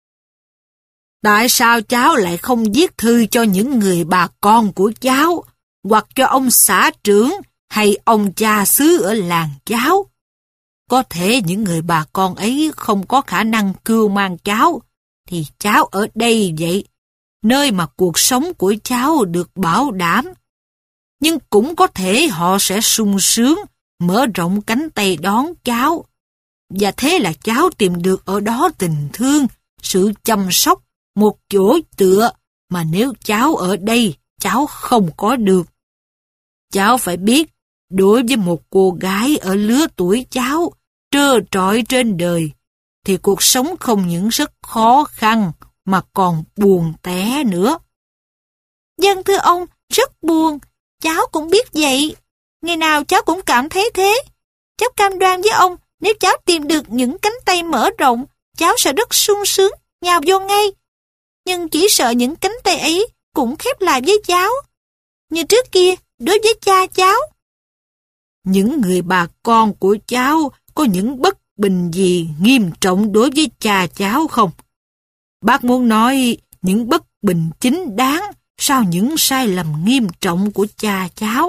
tại sao cháu lại không viết thư cho những người bà con của cháu, hoặc cho ông xã trưởng hay ông cha xứ ở làng cháu? Có thể những người bà con ấy không có khả năng cưu mang cháu, thì cháu ở đây vậy, nơi mà cuộc sống của cháu được bảo đảm. Nhưng cũng có thể họ sẽ sung sướng, mở rộng cánh tay đón cháu. Và thế là cháu tìm được ở đó tình thương, sự chăm sóc, một chỗ tựa mà nếu cháu ở đây, cháu không có được. Cháu phải biết, đối với một cô gái ở lứa tuổi cháu, trơ trọi trên đời, thì cuộc sống không những rất khó khăn, mà còn buồn tẻ nữa. Vâng thưa ông, rất buồn. Cháu cũng biết vậy. Ngày nào cháu cũng cảm thấy thế. Cháu cam đoan với ông, nếu cháu tìm được những cánh tay mở rộng, cháu sẽ rất sung sướng, nhào vô ngay. Nhưng chỉ sợ những cánh tay ấy cũng khép lại với cháu, như trước kia đối với cha cháu. Những người bà con của cháu có những bất bình gì nghiêm trọng đối với cha cháu không? Bác muốn nói những bất bình chính đáng sau những sai lầm nghiêm trọng của cha cháu.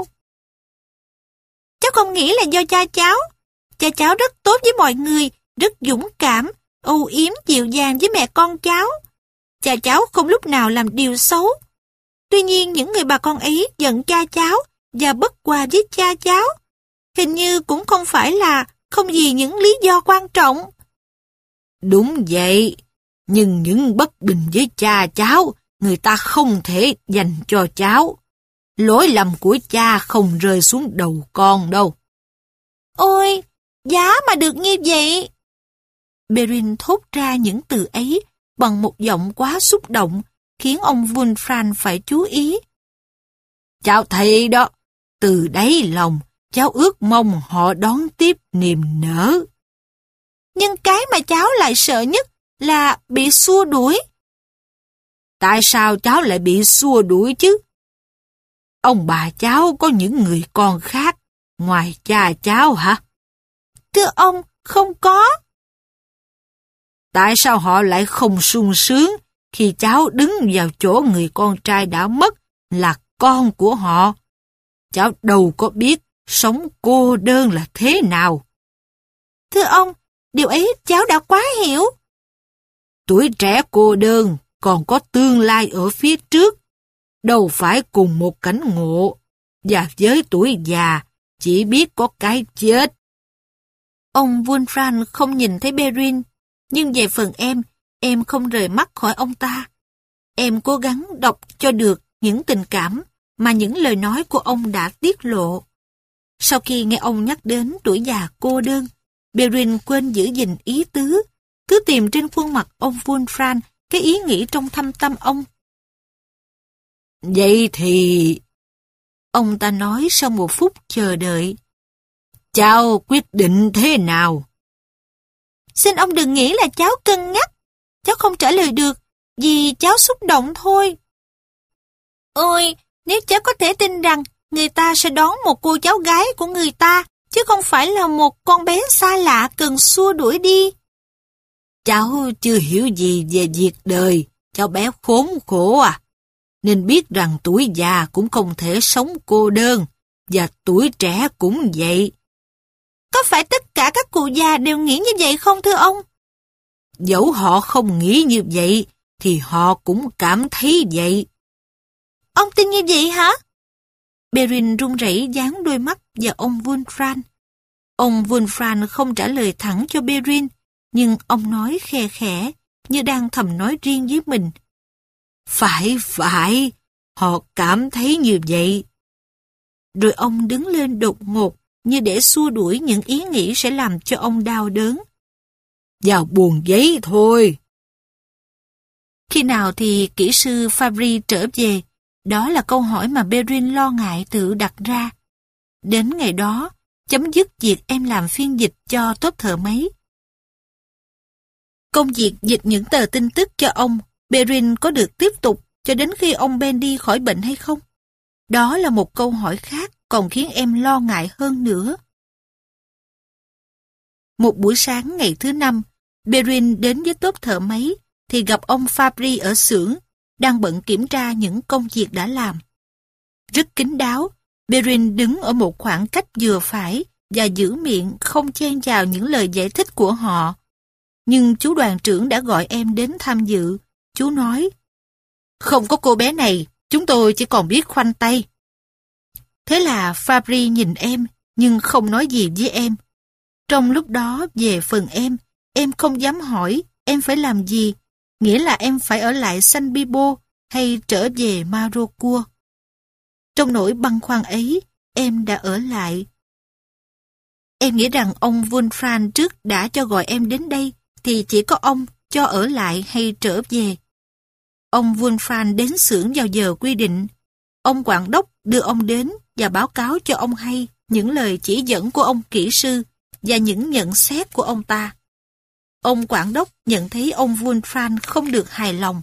Cháu không nghĩ là do cha cháu. Cha cháu rất tốt với mọi người, rất dũng cảm, âu yếm dịu dàng với mẹ con cháu. Cha cháu không lúc nào làm điều xấu. Tuy nhiên những người bà con ấy giận cha cháu và bất hòa với cha cháu. Hình như cũng không phải là không vì những lý do quan trọng. Đúng vậy, nhưng những bất bình với cha cháu, người ta không thể dành cho cháu. Lỗi lầm của cha không rơi xuống đầu con đâu. Ôi, giá mà được như vậy. Perrin thốt ra những từ ấy bằng một giọng quá xúc động, khiến ông Wolfram phải chú ý. Cháu thấy đó, từ đáy lòng, cháu ước mong họ đón tiếp niềm nở. Nhưng cái mà cháu lại sợ nhất là bị xua đuổi. Tại sao cháu lại bị xua đuổi chứ? Ông bà cháu có những người con khác ngoài cha cháu hả? Thưa ông, không có. Tại sao họ lại không sung sướng khi cháu đứng vào chỗ người con trai đã mất là con của họ? Cháu đâu có biết sống cô đơn là thế nào. Thưa ông, điều ấy cháu đã quá hiểu. Tuổi trẻ cô đơn còn có tương lai ở phía trước, đâu phải cùng một cảnh ngộ, và với tuổi già chỉ biết có cái chết. Ông Wolfram không nhìn thấy Perrin, nhưng về phần em, em không rời mắt khỏi ông ta. Em cố gắng đọc cho được những tình cảm mà những lời nói của ông đã tiết lộ. Sau khi nghe ông nhắc đến tuổi già cô đơn, Perrin quên giữ gìn ý tứ, cứ tìm trên khuôn mặt ông Wolfram cái ý nghĩ trong thâm tâm ông. Vậy thì... Ông ta nói sau một phút chờ đợi. Cháu quyết định thế nào? Xin ông đừng nghĩ là cháu cân nhắc. Cháu không trả lời được, vì cháu xúc động thôi. Ôi, nếu cháu có thể tin rằng người ta sẽ đón một cô cháu gái của người ta, chứ không phải là một con bé xa lạ cần xua đuổi đi. Cháu chưa hiểu gì về việc đời, cháu bé khốn khổ à. Nên biết rằng tuổi già cũng không thể sống cô đơn, và tuổi trẻ cũng vậy. Có phải tất cả các cụ già đều nghĩ như vậy không thưa ông? Dẫu họ không nghĩ như vậy, thì họ cũng cảm thấy vậy. Ông tin như vậy hả? Perrin run rẩy dán đôi mắt vào ông Wolfram. Ông Wolfram không trả lời thẳng cho Perrin, nhưng ông nói khe khẽ, như đang thầm nói riêng với mình. Phải, phải, họ cảm thấy như vậy. Rồi ông đứng lên đột ngột, như để xua đuổi những ý nghĩ sẽ làm cho ông đau đớn. Vào buồng giấy thôi. Khi nào thì kỹ sư Fabry trở về? Đó là câu hỏi mà Perrin lo ngại tự đặt ra. đến ngày đó, chấm dứt việc em làm phiên dịch cho tốt thợ máy. Công việc dịch những tờ tin tức cho ông, Perrin có được tiếp tục cho đến khi ông Ben đi khỏi bệnh hay không? Đó là một câu hỏi khác còn khiến em lo ngại hơn nữa. Một buổi sáng ngày thứ năm, Perrin đến với tốp thợ máy thì gặp ông Fabry ở xưởng, đang bận kiểm tra những công việc đã làm. Rất kín đáo, Perrin đứng ở một khoảng cách vừa phải và giữ miệng không chen vào những lời giải thích của họ. Nhưng chú đoàn trưởng đã gọi em đến tham dự. Chú nói, không có cô bé này, chúng tôi chỉ còn biết khoanh tay. Thế là Fabry nhìn em, nhưng không nói gì với em. Trong lúc đó, về phần em, em không dám hỏi em phải làm gì, nghĩa là em phải ở lại San Bibo hay trở về Marocua. Trong nỗi băn khoăn ấy, em đã ở lại. Em nghĩ rằng ông Wolfram trước đã cho gọi em đến đây, thì chỉ có ông cho ở lại hay trở về. Ông Wolfram đến xưởng vào giờ quy định. Ông quản đốc đưa ông đến và báo cáo cho ông hay những lời chỉ dẫn của ông kỹ sư và những nhận xét của ông ta. Ông quản đốc nhận thấy ông Wolfram không được hài lòng.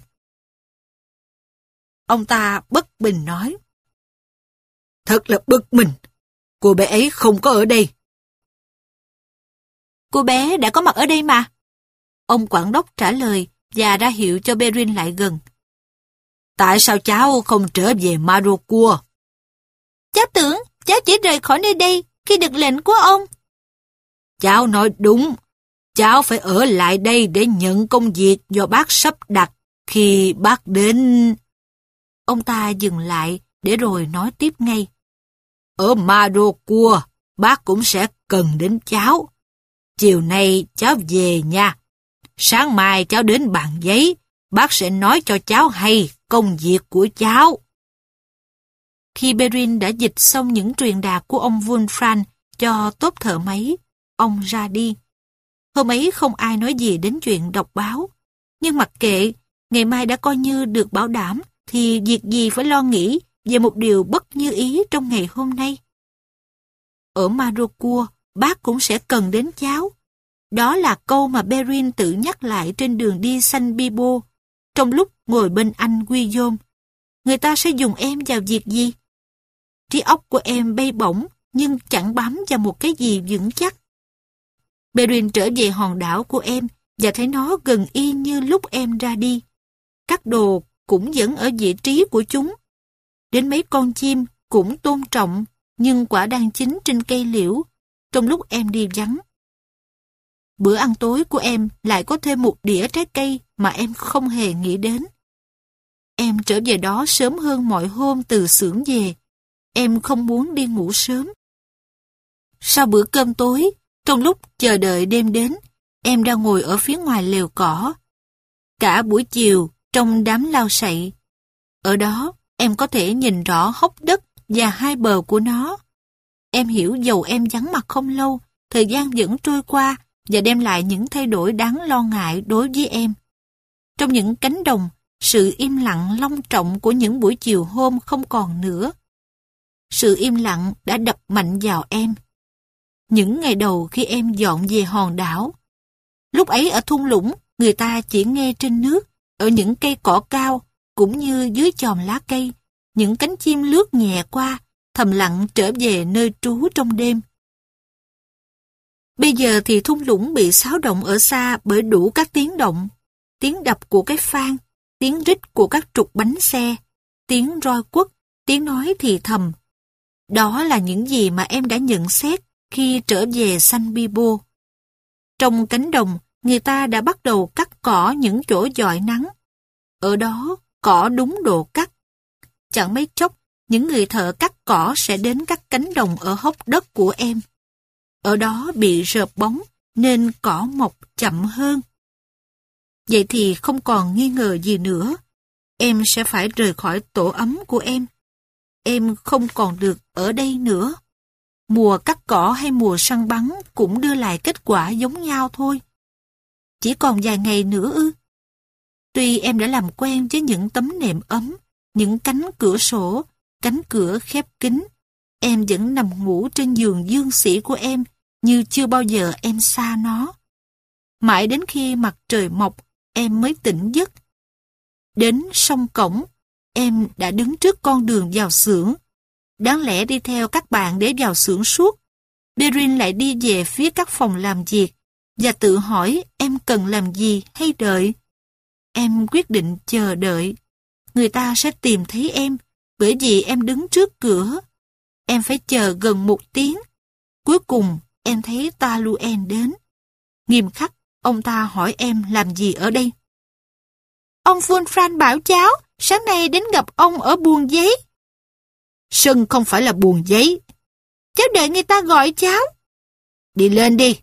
Ông ta bất bình nói, thật là bực mình, cô bé ấy không có ở đây. Cô bé đã có mặt ở đây mà. Ông quản đốc trả lời và ra hiệu cho Perrin lại gần. Tại sao cháu không trở về Marocua? Cháu tưởng cháu chỉ rời khỏi nơi đây khi được lệnh của ông. Cháu nói đúng, cháu phải ở lại đây để nhận công việc do bác sắp đặt khi bác đến. Ông ta dừng lại để rồi nói tiếp ngay. Ở Marocua, bác cũng sẽ cần đến cháu. Chiều nay cháu về nha. Sáng mai cháu đến bàn giấy, bác sẽ nói cho cháu hay công việc của cháu. Khi Perrin đã dịch xong những truyền đạt của ông Wolfram cho tốp thợ máy, ông ra đi. Hôm ấy không ai nói gì đến chuyện đọc báo. Nhưng mặc kệ, ngày mai đã coi như được bảo đảm, thì việc gì phải lo nghĩ về một điều bất như ý trong ngày hôm nay. Ở Marocua, bác cũng sẽ cần đến cháu. Đó là câu mà Perrin tự nhắc lại trên đường đi San Bibo, trong lúc ngồi bên anh Guillaume. Người ta sẽ dùng em vào việc gì? Trí óc của em bay bổng, nhưng chẳng bám vào một cái gì vững chắc. Perrin trở về hòn đảo của em và thấy nó gần y như lúc em ra đi. Các đồ cũng vẫn ở vị trí của chúng. Đến mấy con chim cũng tôn trọng, nhưng quả đang chín trên cây liễu, trong lúc em đi vắng. Bữa ăn tối của em lại có thêm một đĩa trái cây mà em không hề nghĩ đến. Em trở về đó sớm hơn mọi hôm từ xưởng về. Em không muốn đi ngủ sớm. Sau bữa cơm tối, trong lúc chờ đợi đêm đến, em đang ngồi ở phía ngoài lều cỏ. Cả buổi chiều, trong đám lau sậy. Ở đó, em có thể nhìn rõ hốc đất và hai bờ của nó. Em hiểu dầu em vắng mặt không lâu, thời gian vẫn trôi qua và đem lại những thay đổi đáng lo ngại đối với em. Trong những cánh đồng, sự im lặng long trọng của những buổi chiều hôm không còn nữa. Sự im lặng đã đập mạnh vào em. Những ngày đầu khi em dọn về hòn đảo. Lúc ấy ở thung lũng, người ta chỉ nghe trên nước, ở những cây cỏ cao, cũng như dưới chòm lá cây, những cánh chim lướt nhẹ qua, thầm lặng trở về nơi trú trong đêm. Bây giờ thì thung lũng bị xáo động ở xa bởi đủ các tiếng động, tiếng đập của cái phang, tiếng rít của các trục bánh xe, tiếng roi quất, tiếng nói thì thầm. Đó là những gì mà em đã nhận xét khi trở về San Bibo. Trong cánh đồng, người ta đã bắt đầu cắt cỏ những chỗ dọi nắng. Ở đó, cỏ đúng độ cắt. Chẳng mấy chốc, những người thợ cắt cỏ sẽ đến các cánh đồng ở hốc đất của em. Ở đó bị rợp bóng, nên cỏ mọc chậm hơn. Vậy thì không còn nghi ngờ gì nữa. Em sẽ phải rời khỏi tổ ấm của em. Em không còn được ở đây nữa. Mùa cắt cỏ hay mùa săn bắn cũng đưa lại kết quả giống nhau thôi. Chỉ còn vài ngày nữa ư? Tuy em đã làm quen với những tấm nệm ấm, những cánh cửa sổ, cánh cửa khép kín, em vẫn nằm ngủ trên giường dương sĩ của em như chưa bao giờ em xa nó. Mãi đến khi mặt trời mọc, em mới tỉnh giấc. Đến sông cổng, em đã đứng trước con đường vào xưởng. Đáng lẽ đi theo các bạn để vào xưởng suốt. Perrin lại đi về phía các phòng làm việc và tự hỏi em cần làm gì hay đợi. Em quyết định chờ đợi. Người ta sẽ tìm thấy em bởi vì em đứng trước cửa. Em phải chờ gần một tiếng. Cuối cùng em thấy Taluen đến. Nghiêm khắc, ông ta hỏi em làm gì ở đây. Ông Wolfram bảo cháu sáng nay đến gặp ông ở buồng giấy. Sân không phải là buồng giấy. Cháu đợi người ta gọi cháu. Đi lên đi.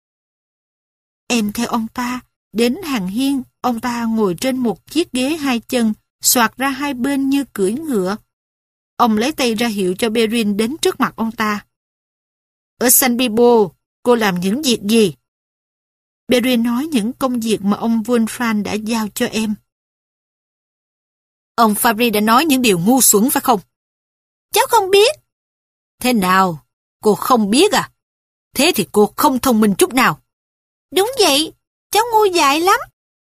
Em theo ông ta đến hàng hiên. Ông ta ngồi trên một chiếc ghế hai chân, xoạc ra hai bên như cưỡi ngựa. Ông lấy tay ra hiệu cho Perrin đến trước mặt ông ta. Ở San Bibo, cô làm những việc gì? Perrin nói những công việc mà ông Wolfram đã giao cho em. Ông Fabry đã nói những điều ngu xuẩn phải không? Cháu không biết. Thế nào? Cô không biết à? Thế thì cô không thông minh chút nào. Đúng vậy, cháu ngu dại lắm.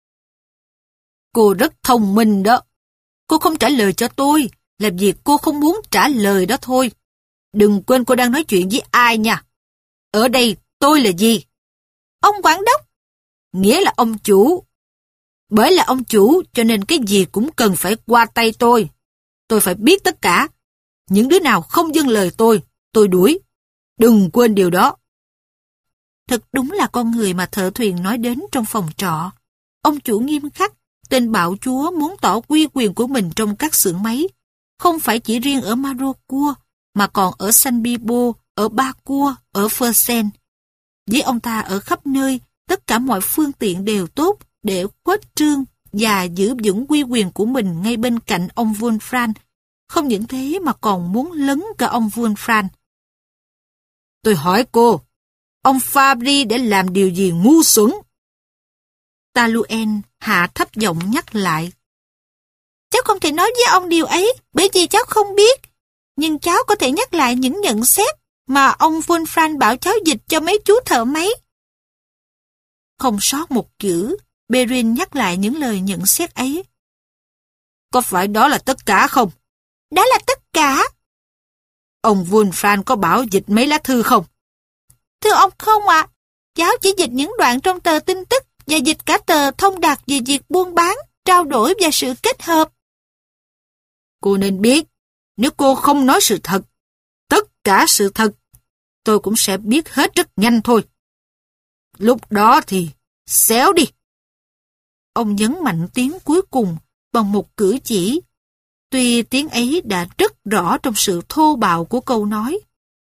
Cô rất thông minh đó. Cô không trả lời cho tôi, là việc cô không muốn trả lời đó thôi. Đừng quên cô đang nói chuyện với ai nha. Ở đây tôi là gì? Ông quản đốc. Nghĩa là ông chủ. Bởi là ông chủ cho nên cái gì cũng cần phải qua tay tôi. Tôi phải biết tất cả. Những đứa nào không dâng lời tôi, tôi đuổi. Đừng quên điều đó. Thật đúng là con người mà thợ thuyền nói đến trong phòng trọ. Ông chủ nghiêm khắc, tên bạo chúa muốn tỏ uy quyền của mình trong các xưởng máy. Không phải chỉ riêng ở Marocua, mà còn ở San Bibo, ở Ba Cua, ở Fersen. Với ông ta ở khắp nơi, tất cả mọi phương tiện đều tốt để khuếch trương và giữ vững uy quyền của mình ngay bên cạnh ông Wolfram. Không những thế mà còn muốn lấn cả ông Wolfram. Tôi hỏi cô, ông Fabry để làm điều gì ngu xuẩn? Taluen hạ thấp giọng nhắc lại. Cháu không thể nói với ông điều ấy bởi vì cháu không biết. Nhưng cháu có thể nhắc lại những nhận xét mà ông Wolfram bảo cháu dịch cho mấy chú thợ máy. Không sót một chữ, Perrin nhắc lại những lời nhận xét ấy. Có phải đó là tất cả không? Đó là tất cả. Ông Wolfram có bảo dịch mấy lá thư không? Thưa ông không ạ. À. Cháu chỉ dịch những đoạn trong tờ tin tức và dịch cả tờ thông đạt về việc buôn bán, trao đổi và sự kết hợp. Cô nên biết, nếu cô không nói sự thật, tất cả sự thật, tôi cũng sẽ biết hết rất nhanh thôi. Lúc đó thì xéo đi. Ông nhấn mạnh tiếng cuối cùng bằng một cử chỉ. Tuy tiếng ấy đã rất rõ trong sự thô bạo của câu nói.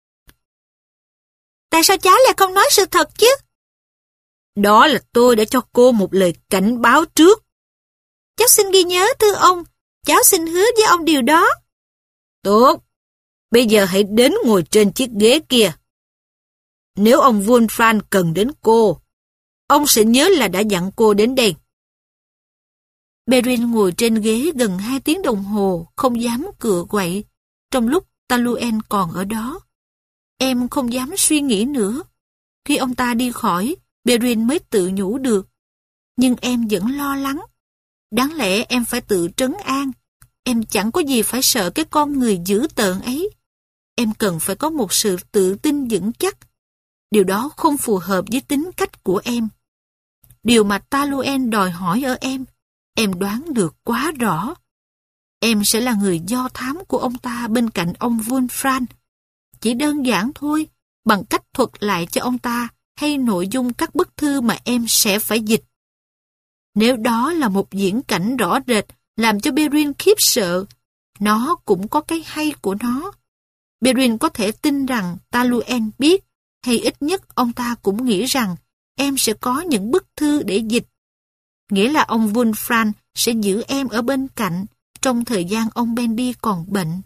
Tại sao cháu lại không nói sự thật chứ? Đó là tôi đã cho cô một lời cảnh báo trước. Cháu xin ghi nhớ thưa ông, cháu xin hứa với ông điều đó. Tốt, bây giờ hãy đến ngồi trên chiếc ghế kia. Nếu ông Wolfram cần đến cô, ông sẽ nhớ là đã dặn cô đến đây. Perrin ngồi trên ghế gần hai tiếng đồng hồ, không dám cựa quậy, trong lúc Taluen còn ở đó. Em không dám suy nghĩ nữa. Khi ông ta đi khỏi, Perrin mới tự nhủ được. Nhưng em vẫn lo lắng. Đáng lẽ em phải tự trấn an. Em chẳng có gì phải sợ cái con người dữ tợn ấy. Em cần phải có một sự tự tin vững chắc. Điều đó không phù hợp với tính cách của em. Điều mà Taluen đòi hỏi ở em, em đoán được quá rõ. Em sẽ là người do thám của ông ta bên cạnh ông Wolfram. Chỉ đơn giản thôi, bằng cách thuật lại cho ông ta hay nội dung các bức thư mà em sẽ phải dịch. Nếu đó là một diễn cảnh rõ rệt làm cho Perrin khiếp sợ, nó cũng có cái hay của nó. Perrin có thể tin rằng Taluen biết, hay ít nhất ông ta cũng nghĩ rằng em sẽ có những bức thư để dịch. Nghĩa là ông Wolfram sẽ giữ em ở bên cạnh trong thời gian ông Bendy còn bệnh.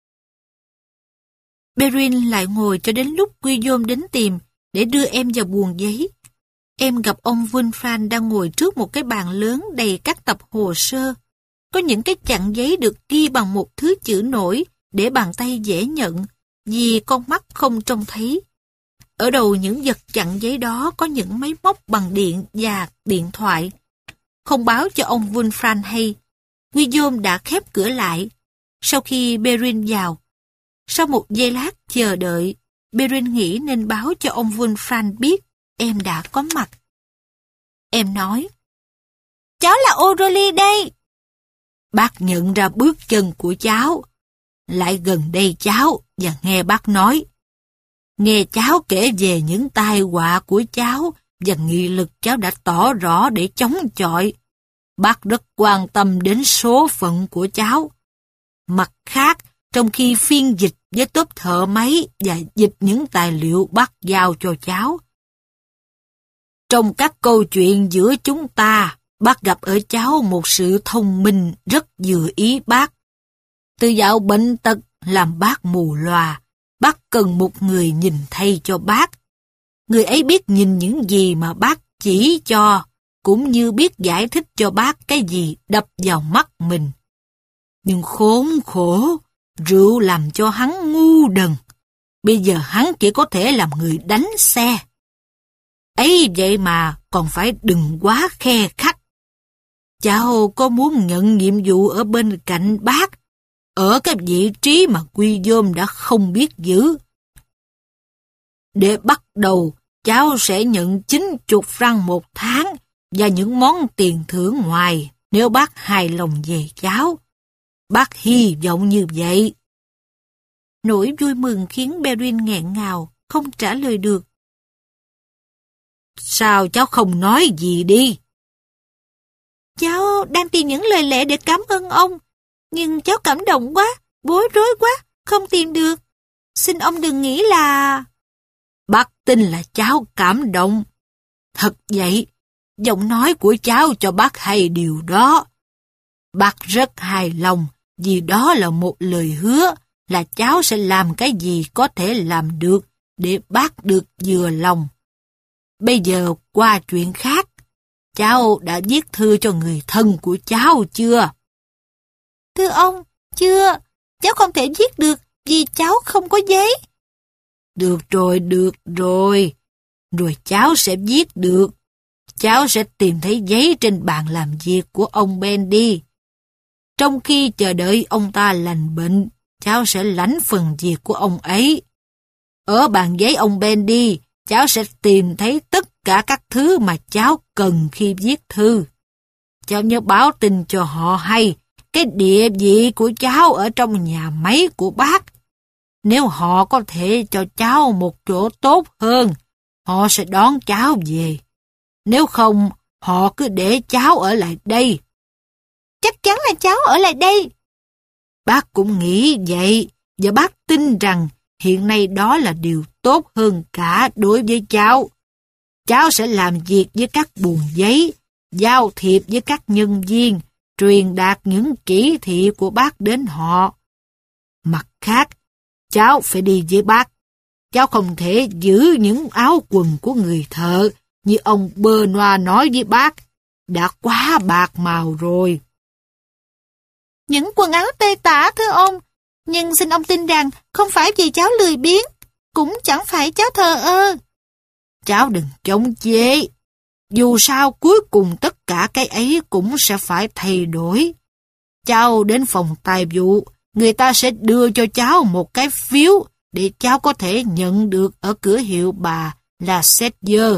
Perrin lại ngồi cho đến lúc Guillaume đến tìm để đưa em vào buồng giấy. Em gặp ông Wolfram đang ngồi trước một cái bàn lớn đầy các tập hồ sơ. Có những cái chặn giấy được ghi bằng một thứ chữ nổi để bàn tay dễ nhận, vì con mắt không trông thấy. Ở đầu những vật chặn giấy đó có những máy móc bằng điện và điện thoại. Không báo cho ông Wolfram hay, Guillaume đã khép cửa lại. Sau khi Perrin vào, sau một giây lát chờ đợi, Perrin nghĩ nên báo cho ông Wolfram biết em đã có mặt. Em nói, cháu là Aurélie đây. Bác nhận ra bước chân của cháu. Lại gần đây cháu và nghe bác nói. Nghe cháu kể về những tai họa của cháu và nghị lực cháu đã tỏ rõ để chống chọi. Bác rất quan tâm đến số phận của cháu. Mặt khác, trong khi phiên dịch với tốp thợ máy và dịch những tài liệu bác giao cho cháu, trong các câu chuyện giữa chúng ta, bác gặp ở cháu một sự thông minh rất vừa ý bác. Từ dạo bệnh tật làm bác mù lòa, bác cần một người nhìn thay cho bác. Người ấy biết nhìn những gì mà bác chỉ cho, cũng như biết giải thích cho bác cái gì đập vào mắt mình. Nhưng khốn khổ, rượu làm cho hắn ngu đần. Bây giờ hắn chỉ có thể làm người đánh xe. Ấy vậy mà còn phải đừng quá khe khắt. Cháu có muốn nhận nhiệm vụ ở bên cạnh bác, ở cái vị trí mà Guillaume đã không biết giữ. Để bắt đầu, cháu sẽ nhận chín chục franc một tháng và những món tiền thưởng ngoài nếu bác hài lòng về cháu. Bác hy vọng như vậy. Nỗi vui mừng khiến Perrin nghẹn ngào, không trả lời được. Sao cháu không nói gì đi? Cháu đang tìm những lời lẽ để cảm ơn ông, nhưng cháu cảm động quá, bối rối quá, không tìm được. Xin ông đừng nghĩ là... Bác tin là cháu cảm động. Thật vậy, giọng nói của cháu cho bác hay điều đó. Bác rất hài lòng vì đó là một lời hứa là cháu sẽ làm cái gì có thể làm được để bác được vừa lòng. Bây giờ qua chuyện khác, cháu đã viết thư cho người thân của cháu chưa? Thưa ông, chưa. Cháu không thể viết được vì cháu không có giấy. Được rồi, được rồi. Rồi cháu sẽ viết được. Cháu sẽ tìm thấy giấy trên bàn làm việc của ông Bendy. Trong khi chờ đợi ông ta lành bệnh, cháu sẽ lãnh phần việc của ông ấy. Ở bàn giấy ông Bendy, cháu sẽ tìm thấy tất cả các thứ mà cháu cần khi viết thư. Cháu nhớ báo tin cho họ hay cái địa vị của cháu ở trong nhà máy của bác. Nếu họ có thể cho cháu một chỗ tốt hơn, họ sẽ đón cháu về. Nếu không, họ cứ để cháu ở lại đây. Chắc chắn là cháu ở lại đây. Bác cũng nghĩ vậy, và bác tin rằng hiện nay đó là điều tốt hơn cả đối với cháu. Cháu sẽ làm việc với các buồng giấy, giao thiệp với các nhân viên, truyền đạt những chỉ thị của bác đến họ. Mặt khác, cháu phải đi với bác. Cháu không thể giữ những áo quần của người thợ như ông Benoit nói với bác. Đã quá bạc màu rồi. Những quần áo tơi tả thưa ông, nhưng xin ông tin rằng không phải vì cháu lười biếng, cũng chẳng phải cháu thờ ơ. Cháu đừng chống chế. Dù sao cuối cùng tất cả cái ấy cũng sẽ phải thay đổi. Cháu đến phòng tài vụ, người ta sẽ đưa cho cháu một cái phiếu để cháu có thể nhận được ở cửa hiệu bà là Setzer.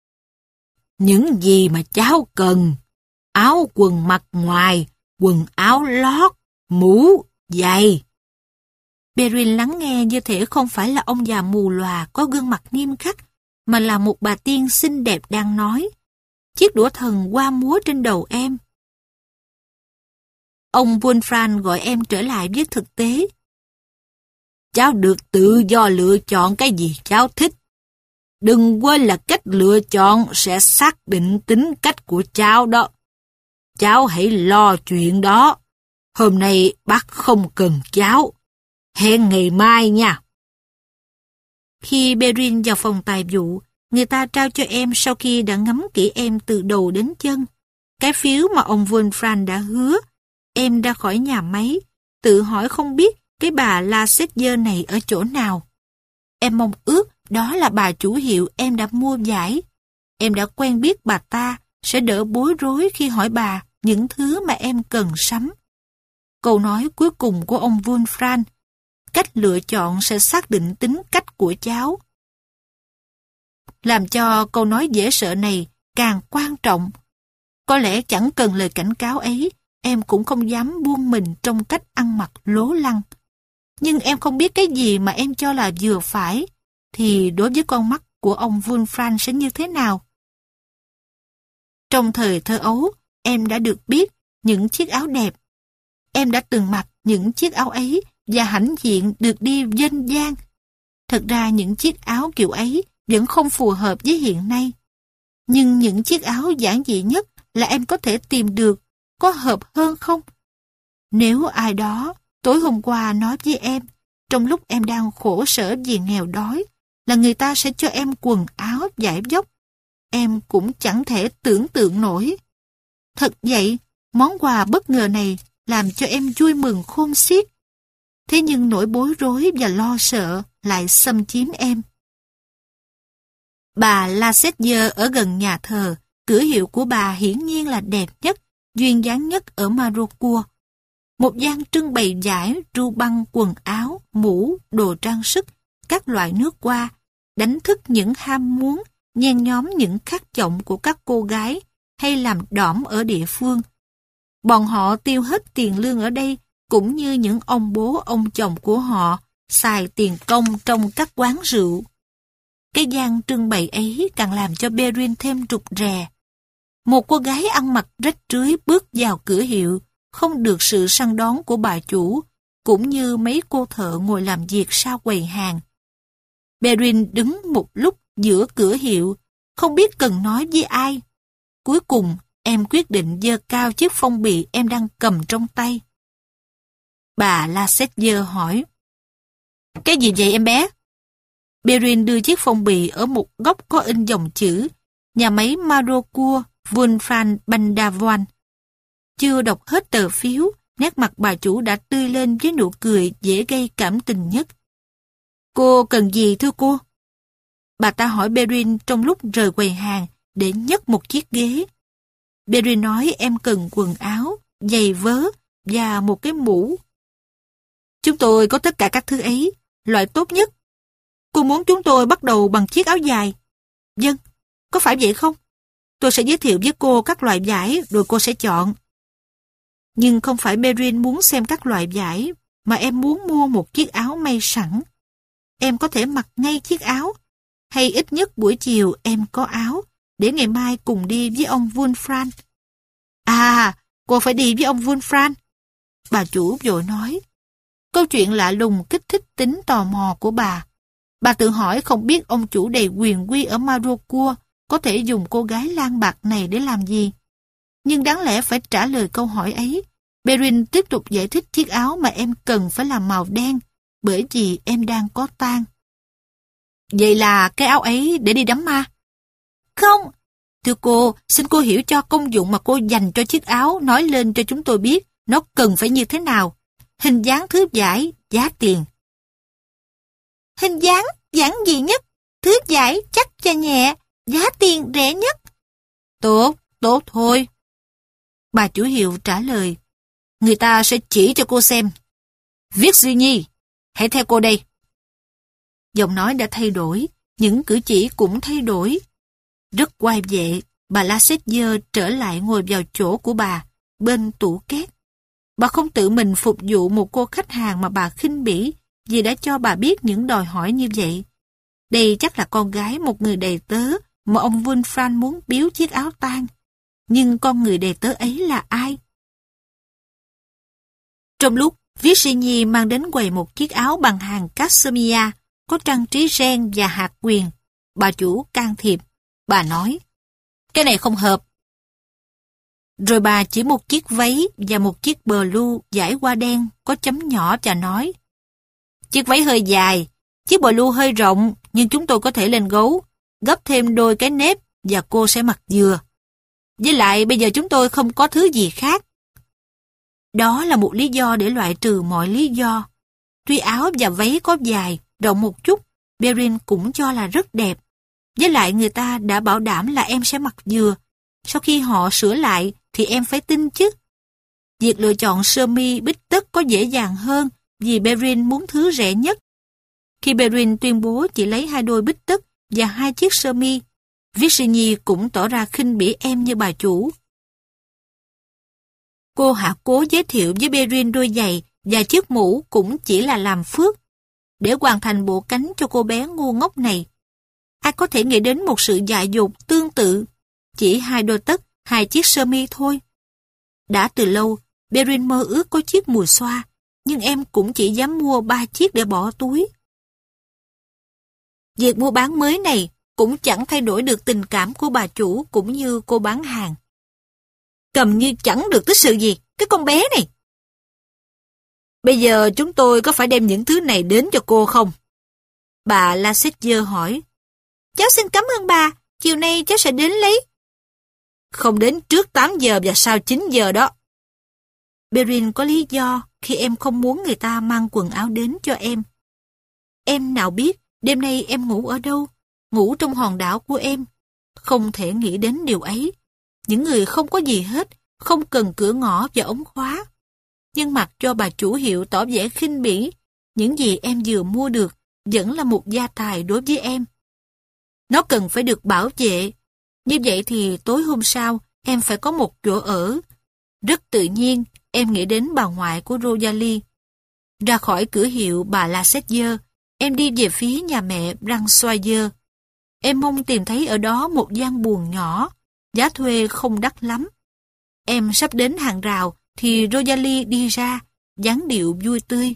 Những gì mà cháu cần: áo quần mặc ngoài, quần áo lót, mũ, giày. Perrin lắng nghe như thể không phải là ông già mù lòa có gương mặt nghiêm khắc, mà là một bà tiên xinh đẹp đang nói. Chiếc đũa thần qua múa trên đầu em. Ông Wolfram gọi em trở lại với thực tế. Cháu được tự do lựa chọn cái gì cháu thích. Đừng quên là cách lựa chọn sẽ xác định tính cách của cháu đó. Cháu hãy lo chuyện đó. Hôm nay bác không cần cháu. Hẹn ngày mai nha. Khi Perrin vào phòng tài vụ, người ta trao cho em sau khi đã ngắm kỹ em từ đầu đến chân cái phiếu mà ông Wolfram đã hứa. Em ra khỏi nhà máy, tự hỏi không biết cái bà Lasseter này ở chỗ nào. Em mong ước đó là bà chủ hiệu em đã mua giải. Em đã quen biết bà ta, sẽ đỡ bối rối khi hỏi bà những thứ mà em cần sắm. Câu nói cuối cùng của ông Wolfram, cách lựa chọn sẽ xác định tính cách của cháu. Làm cho câu nói dễ sợ này càng quan trọng. Có lẽ chẳng cần lời cảnh cáo ấy, em cũng không dám buông mình trong cách ăn mặc lố lăng. Nhưng em không biết cái gì mà em cho là vừa phải, thì đối với con mắt của ông Wolfram sẽ như thế nào? Trong thời thơ ấu, em đã được biết những chiếc áo đẹp. Em đã từng mặc những chiếc áo ấy và hãnh diện được đi danh gian. Thật ra những chiếc áo kiểu ấy vẫn không phù hợp với hiện nay. Nhưng những chiếc áo giản dị nhất là em có thể tìm được, có hợp hơn không? Nếu ai đó tối hôm qua nói với em, trong lúc em đang khổ sở vì nghèo đói, là người ta sẽ cho em quần áo vải vóc, em cũng chẳng thể tưởng tượng nổi. Thật vậy, món quà bất ngờ này làm cho em vui mừng khôn xiết. Thế nhưng nỗi bối rối và lo sợ lại xâm chiếm em. Bà Lasseter ở gần nhà thờ, cửa hiệu của bà hiển nhiên là đẹp nhất, duyên dáng nhất ở Marocourt. Một gian trưng bày vải, ru băng, quần áo, mũ, đồ trang sức, các loại nước hoa, đánh thức những ham muốn, nhen nhóm những khát vọng của các cô gái hay làm đỏm ở địa phương. Bọn họ tiêu hết tiền lương ở đây, cũng như những ông bố ông chồng của họ xài tiền công trong các quán rượu. Cái gian trưng bày ấy càng làm cho Perrine thêm rụt rè. Một cô gái ăn mặc rách rưới bước vào cửa hiệu, không được sự săn đón của bà chủ, cũng như mấy cô thợ ngồi làm việc sau quầy hàng. Perrine đứng một lúc giữa cửa hiệu, không biết cần nói với ai. Cuối cùng, em quyết định giơ cao chiếc phong bì em đang cầm trong tay. Bà Lasseter hỏi, cái gì vậy em bé? Perrine đưa chiếc phong bì ở một góc có in dòng chữ nhà máy Marocourt Wolfram Bandavoine. Chưa đọc hết tờ phiếu, nét mặt bà chủ đã tươi lên với nụ cười dễ gây cảm tình nhất. Cô cần gì thưa cô? Bà ta hỏi Perrine trong lúc rời quầy hàng để nhấc một chiếc ghế. Perrine nói em cần quần áo, giày vớ và một cái mũ. Chúng tôi có tất cả các thứ ấy, loại tốt nhất. Cô muốn chúng tôi bắt đầu bằng chiếc áo dài? Vâng, có phải vậy không? Tôi sẽ giới thiệu với cô các loại vải rồi cô sẽ chọn. Nhưng không phải Perrine muốn xem các loại vải, mà em muốn mua một chiếc áo may sẵn. Em có thể mặc ngay chiếc áo, hay ít nhất buổi chiều em có áo, để ngày mai cùng đi với ông Wolfram. À, cô phải đi với ông Wolfram. Bà chủ vội nói. Câu chuyện lạ lùng kích thích tính tò mò của bà. Bà tự hỏi không biết ông chủ đầy quyền uy ở Marocourt có thể dùng cô gái lang bạc này để làm gì. Nhưng đáng lẽ phải trả lời câu hỏi ấy. Perrine tiếp tục giải thích chiếc áo mà em cần phải là màu đen, bởi vì em đang có tang. Vậy là cái áo ấy để đi đám ma? Không. Thưa cô, xin cô hiểu cho công dụng mà cô dành cho chiếc áo, nói lên cho chúng tôi biết nó cần phải như thế nào. Hình dáng thứ vải, giá tiền. Hình dáng giản dị nhất, thứ vải chắc và nhẹ, giá tiền rẻ nhất. Tốt, tốt thôi. Bà chủ hiệu trả lời. Người ta sẽ chỉ cho cô xem. Virginie, hãy theo cô đây. Giọng nói đã thay đổi, những cử chỉ cũng thay đổi. Rất oai vệ, bà Lasseter trở lại ngồi vào chỗ của bà, bên tủ két. Bà không tự mình phục vụ một cô khách hàng mà bà khinh bỉ vì đã cho bà biết những đòi hỏi như vậy. Đây chắc là con gái một người đầy tớ mà ông Wolfram muốn biếu chiếc áo tang. Nhưng con người đầy tớ ấy là ai? Trong lúc Virginie mang đến quầy một chiếc áo bằng hàng cashmere có trang trí ren và hạt quyền, bà chủ can thiệp. Bà nói, cái này không hợp. Rồi bà chỉ một chiếc váy và một chiếc blue dải hoa đen có chấm nhỏ và nói, chiếc váy hơi dài, chiếc blue hơi rộng, nhưng chúng tôi có thể lên gấu, gấp thêm đôi cái nếp và cô sẽ mặc vừa. Với lại bây giờ chúng tôi không có thứ gì khác. Đó là một lý do để loại trừ mọi lý do. Tuy áo và váy có dài, rộng một chút, Perrin cũng cho là rất đẹp. Với lại người ta đã bảo đảm là em sẽ mặc vừa. Sau khi họ sửa lại thì em phải tin chứ. Việc lựa chọn sơ mi bít tất có dễ dàng hơn vì Perrin muốn thứ rẻ nhất. Khi Perrin tuyên bố chỉ lấy hai đôi bít tất và hai chiếc sơ mi, Virginie cũng tỏ ra khinh bỉ em như bà chủ. Cô hạ cố giới thiệu với Perrin đôi giày và chiếc mũ cũng chỉ là làm phước để hoàn thành bộ cánh cho cô bé ngu ngốc này. Ai có thể nghĩ đến một sự dại dột tương tự, chỉ hai đôi tất, hai chiếc sơ mi thôi. Đã từ lâu, Perrin mơ ước có chiếc mùi xoa, nhưng em cũng chỉ dám mua ba chiếc để bỏ túi. Việc mua bán mới này cũng chẳng thay đổi được tình cảm của bà chủ cũng như cô bán hàng. Cầm như chẳng được tích sự gì, cái con bé này. Bây giờ chúng tôi có phải đem những thứ này đến cho cô không? Bà Lasseter hỏi. Cháu xin cảm ơn bà, chiều nay cháu sẽ đến lấy. Không đến trước tám giờ và sau chín giờ đó. Perrin có lý do khi em không muốn người ta mang quần áo đến cho em. Em nào biết đêm nay em ngủ ở đâu? Ngủ trong hòn đảo của em. Không thể nghĩ đến điều ấy. Những người không có gì hết, không cần cửa ngõ và ống khóa. Nhưng mặc cho bà chủ hiệu tỏ vẻ khinh bỉ, những gì em vừa mua được vẫn là một gia tài đối với em. Nó cần phải được bảo vệ. Như vậy thì tối hôm sau em phải có một chỗ ở. Rất tự nhiên em nghĩ đến bà ngoại của Rosalie. Ra khỏi cửa hiệu bà Lasseter, em đi về phía nhà mẹ Bransoyer. Em mong tìm thấy ở đó một gian buồng nhỏ, giá thuê không đắt lắm. Em sắp đến hàng rào thì Rosalie đi ra, dáng điệu vui tươi.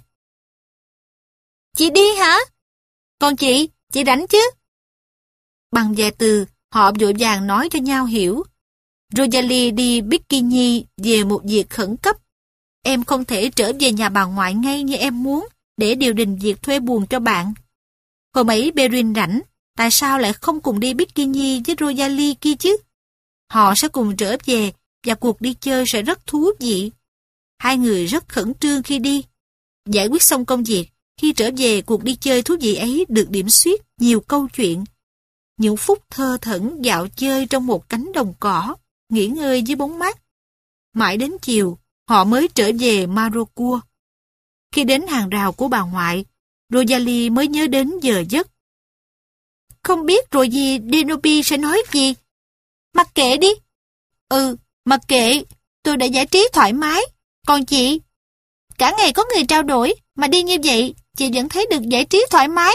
Chị đi hả? Còn chị, chị rảnh chứ? Bằng vài từ, họ vội vàng nói cho nhau hiểu. Rosalie đi bikini về một việc khẩn cấp. Em không thể trở về nhà bà ngoại ngay như em muốn để điều đình việc thuê buồng cho bạn. Hôm ấy Perrin rảnh, tại sao lại không cùng đi bikini với Rosalie kia chứ? Họ sẽ cùng trở về và cuộc đi chơi sẽ rất thú vị. Hai người rất khẩn trương khi đi. Giải quyết xong công việc, khi trở về cuộc đi chơi thú vị ấy được điểm xuyết nhiều câu chuyện. Những phút thơ thẩn dạo chơi trong một cánh đồng cỏ, nghỉ ngơi dưới bóng mát. Mãi đến chiều, họ mới trở về Marocourt. Khi đến hàng rào của bà ngoại, Rosalie mới nhớ đến giờ giấc. Không biết rồi gì Denobi sẽ nói gì? Mặc kệ đi. Ừ, mặc kệ, tôi đã giải trí thoải mái. Còn chị? Cả ngày có người trao đổi, mà đi như vậy, chị vẫn thấy được giải trí thoải mái.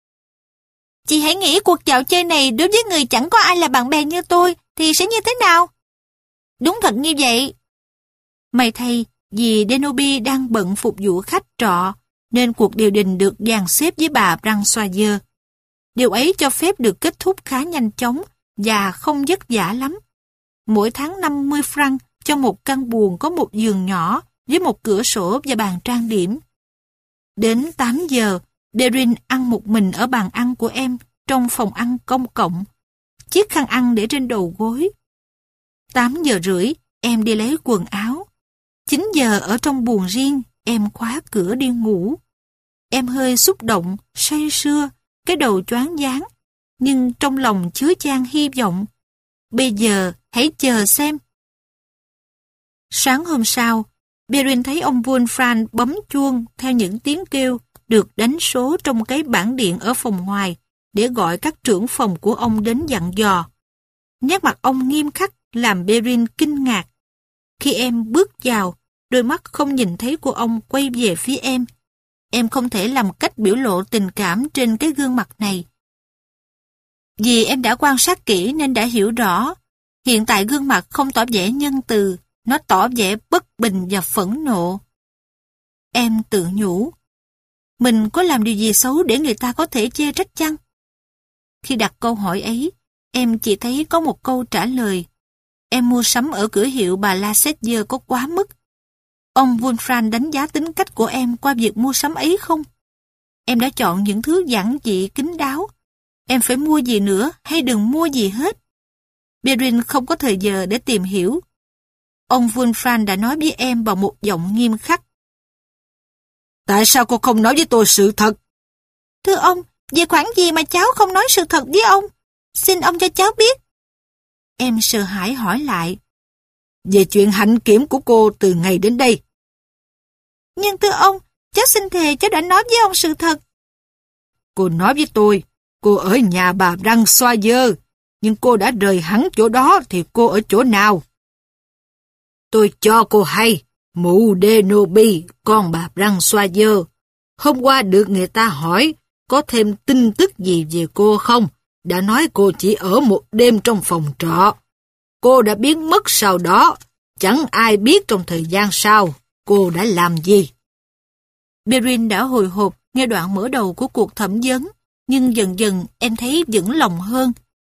Chị hãy nghĩ cuộc dạo chơi này đối với người chẳng có ai là bạn bè như tôi, thì sẽ như thế nào? Đúng thật như vậy. May thay, vì Denobi đang bận phục vụ khách trọ, nên cuộc điều đình được dàn xếp với bà Bransoyer. Điều ấy cho phép được kết thúc khá nhanh chóng và không vất vả lắm. Mỗi tháng năm mươi franc cho một căn buồng có một giường nhỏ với một cửa sổ và bàn trang điểm. Đến tám giờ, Perrin ăn một mình ở bàn ăn của em trong phòng ăn công cộng. Chiếc khăn ăn để trên đầu gối. tám giờ rưỡi, em đi lấy quần áo. chín giờ ở trong buồng riêng, em khóa cửa đi ngủ. Em hơi xúc động, say sưa, cái đầu choáng váng, nhưng trong lòng chứa chan hy vọng. Bây giờ, hãy chờ xem. Sáng hôm sau, Perrin thấy ông Wolfram bấm chuông theo những tiếng kêu được đánh số trong cái bảng điện ở phòng ngoài để gọi các trưởng phòng của ông đến dặn dò. Nét mặt ông nghiêm khắc làm Perrin kinh ngạc. Khi em bước vào, đôi mắt không nhìn thấy của ông quay về phía em. Em không thể làm cách biểu lộ tình cảm trên cái gương mặt này. Vì em đã quan sát kỹ nên đã hiểu rõ. Hiện tại gương mặt không tỏ vẻ nhân từ, nó tỏ vẻ bất bình và phẫn nộ. Em tự nhủ, mình có làm điều gì xấu để người ta có thể chê trách chăng? Khi đặt câu hỏi ấy, em chỉ thấy có một câu trả lời. Em mua sắm ở cửa hiệu bà Lasseter có quá mức. Ông Wolfram đánh giá tính cách của em qua việc mua sắm ấy không? Em đã chọn những thứ giản dị kín đáo. Em phải mua gì nữa hay đừng mua gì hết? Perrin không có thời giờ để tìm hiểu. Ông Wolfram đã nói với em bằng một giọng nghiêm khắc. Tại sao cô không nói với tôi sự thật? Thưa ông, về khoản gì mà cháu không nói sự thật với ông? Xin ông cho cháu biết. Em sợ hãi hỏi lại. Về chuyện hạnh kiểm của cô từ ngày đến đây. Nhưng thưa ông, cháu xin thề cháu đã nói với ông sự thật. Cô nói với tôi, cô ở nhà bà Răng Xoa Dơ, nhưng cô đã rời hẳn chỗ đó thì cô ở chỗ nào? Tôi cho cô hay, mụ Denobi, con bà Răng Xoa Dơ. Hôm qua được người ta hỏi có thêm tin tức gì về cô không? Đã nói cô chỉ ở một đêm trong phòng trọ. Cô đã biến mất sau đó, chẳng ai biết trong thời gian sau cô đã làm gì. Perrin đã hồi hộp nghe đoạn mở đầu của cuộc thẩm vấn, nhưng dần dần em thấy vững lòng hơn.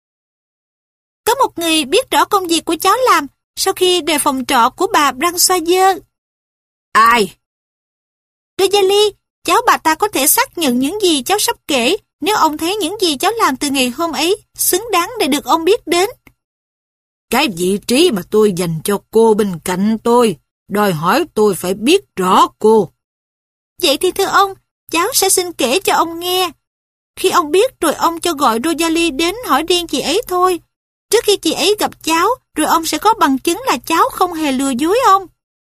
Có một người biết rõ công việc của cháu làm sau khi rời phòng trọ của bà Bransoyer. Ai? Rosalie, cháu bà ta có thể xác nhận những gì cháu sắp kể nếu ông thấy những gì cháu làm từ ngày hôm ấy xứng đáng để được ông biết đến. Cái vị trí mà tôi dành cho cô bên cạnh tôi, đòi hỏi tôi phải biết rõ cô. Vậy thì thưa ông, cháu sẽ xin kể cho ông nghe. Khi ông biết rồi ông cho gọi Rosalie đến hỏi riêng chị ấy thôi. Trước khi chị ấy gặp cháu, rồi ông sẽ có bằng chứng là cháu không hề lừa dối ông.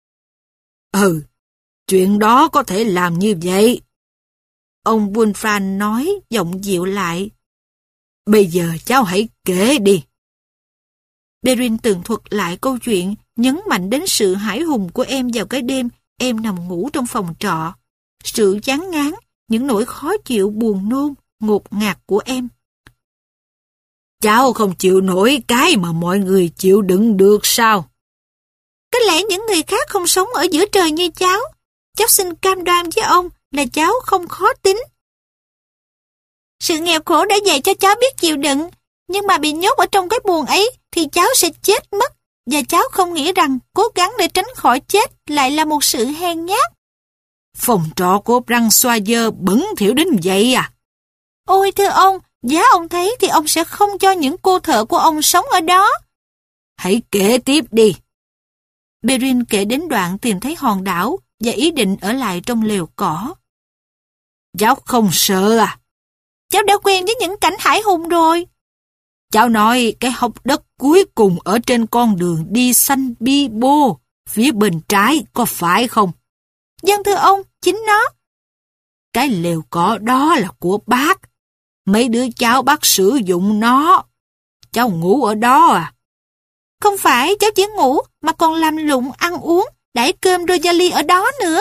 Ừ, chuyện đó có thể làm như vậy. Ông Wulfran nói, giọng dịu lại. Bây giờ cháu hãy kể đi. Perrin tường thuật lại câu chuyện, nhấn mạnh đến sự hãi hùng của em vào cái đêm em nằm ngủ trong phòng trọ. Sự chán ngán, những nỗi khó chịu buồn nôn, ngột ngạt của em. Cháu không chịu nổi cái mà mọi người chịu đựng được sao? Có lẽ những người khác không sống ở giữa trời như cháu. Cháu xin cam đoan với ông là cháu không khó tính. Sự nghèo khổ đã dạy cho cháu biết chịu đựng, nhưng mà bị nhốt ở trong cái buồng ấy thì cháu sẽ chết mất, và cháu không nghĩ rằng cố gắng để tránh khỏi chết lại là một sự hèn nhát. Phòng trọ của Bransoyer bẩn thỉu đến vậy à? Ôi thưa ông, giá ông thấy thì ông sẽ không cho những cô thợ của ông sống ở đó. Hãy kể tiếp đi. Perrin kể đến đoạn tìm thấy hòn đảo và ý định ở lại trong lều cỏ. Cháu không sợ à? Cháu đã quen với những cảnh hãi hùng rồi. Cháu nói cái hốc đất cuối cùng ở trên con đường đi San Bibo, phía bên trái, có phải không? Vâng thưa ông, chính nó. Cái lều cỏ đó là của bác. Mấy đứa cháu bác sử dụng nó. Cháu ngủ ở đó à? Không phải cháu chỉ ngủ mà còn làm lụng ăn uống, đãi cơm Rosalie ở đó nữa.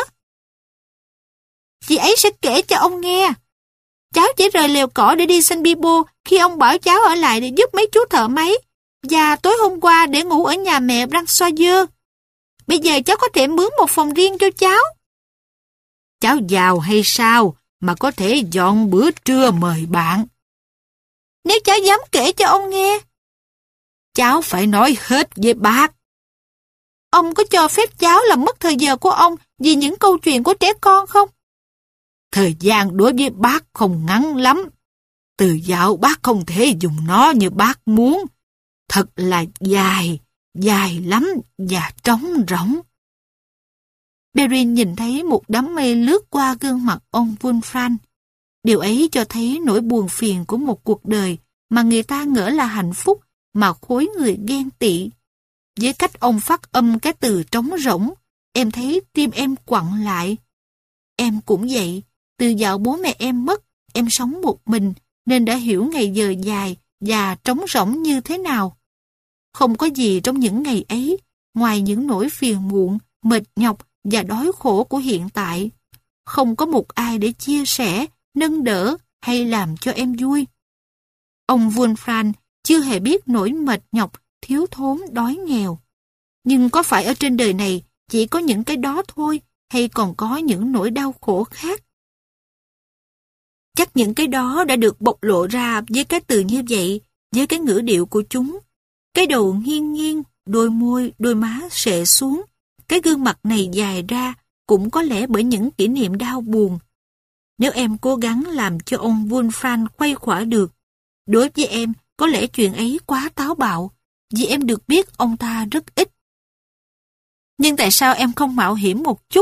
Chị ấy sẽ kể cho ông nghe. Cháu chỉ rời lều cỏ để đi San Bibo khi ông bảo cháu ở lại để giúp mấy chú thợ máy, và tối hôm qua để ngủ ở nhà mẹ Bransoyer. Bây giờ cháu có thể mướn một phòng riêng cho cháu. Cháu giàu hay sao mà có thể dọn bữa trưa mời bạn? Nếu cháu dám kể cho ông nghe. Cháu phải nói hết với bác. Ông có cho phép cháu làm mất thời giờ của ông vì những câu chuyện của trẻ con không? Thời gian đối với bác không ngắn lắm. Từ dạo bác không thể dùng nó như bác muốn. Thật là dài, dài lắm và trống rỗng. Perrin nhìn thấy một đám mây lướt qua gương mặt ông Wulfran. Điều ấy cho thấy nỗi buồn phiền của một cuộc đời mà người ta ngỡ là hạnh phúc mà khối người ghen tị. Với cách ông phát âm cái từ trống rỗng, em thấy tim em quặn lại. Em cũng vậy, từ dạo bố mẹ em mất, em sống một mình nên đã hiểu ngày giờ dài và trống rỗng như thế nào. Không có gì trong những ngày ấy, ngoài những nỗi phiền muộn, mệt nhọc và đói khổ của hiện tại. Không có một ai để chia sẻ, nâng đỡ hay làm cho em vui. Ông Wulfran chưa hề biết nỗi mệt nhọc, thiếu thốn, đói nghèo. Nhưng có phải ở trên đời này chỉ có những cái đó thôi, hay còn có những nỗi đau khổ khác? Chắc những cái đó đã được bộc lộ ra với cái từ như vậy, với cái ngữ điệu của chúng. Cái đầu nghiêng nghiêng, đôi môi, đôi má xệ xuống. Cái gương mặt này dài ra cũng có lẽ bởi những kỷ niệm đau buồn. Nếu em cố gắng làm cho ông Wulfran khuây khỏa được, đối với em có lẽ chuyện ấy quá táo bạo, vì em được biết ông ta rất ít. Nhưng tại sao em không mạo hiểm một chút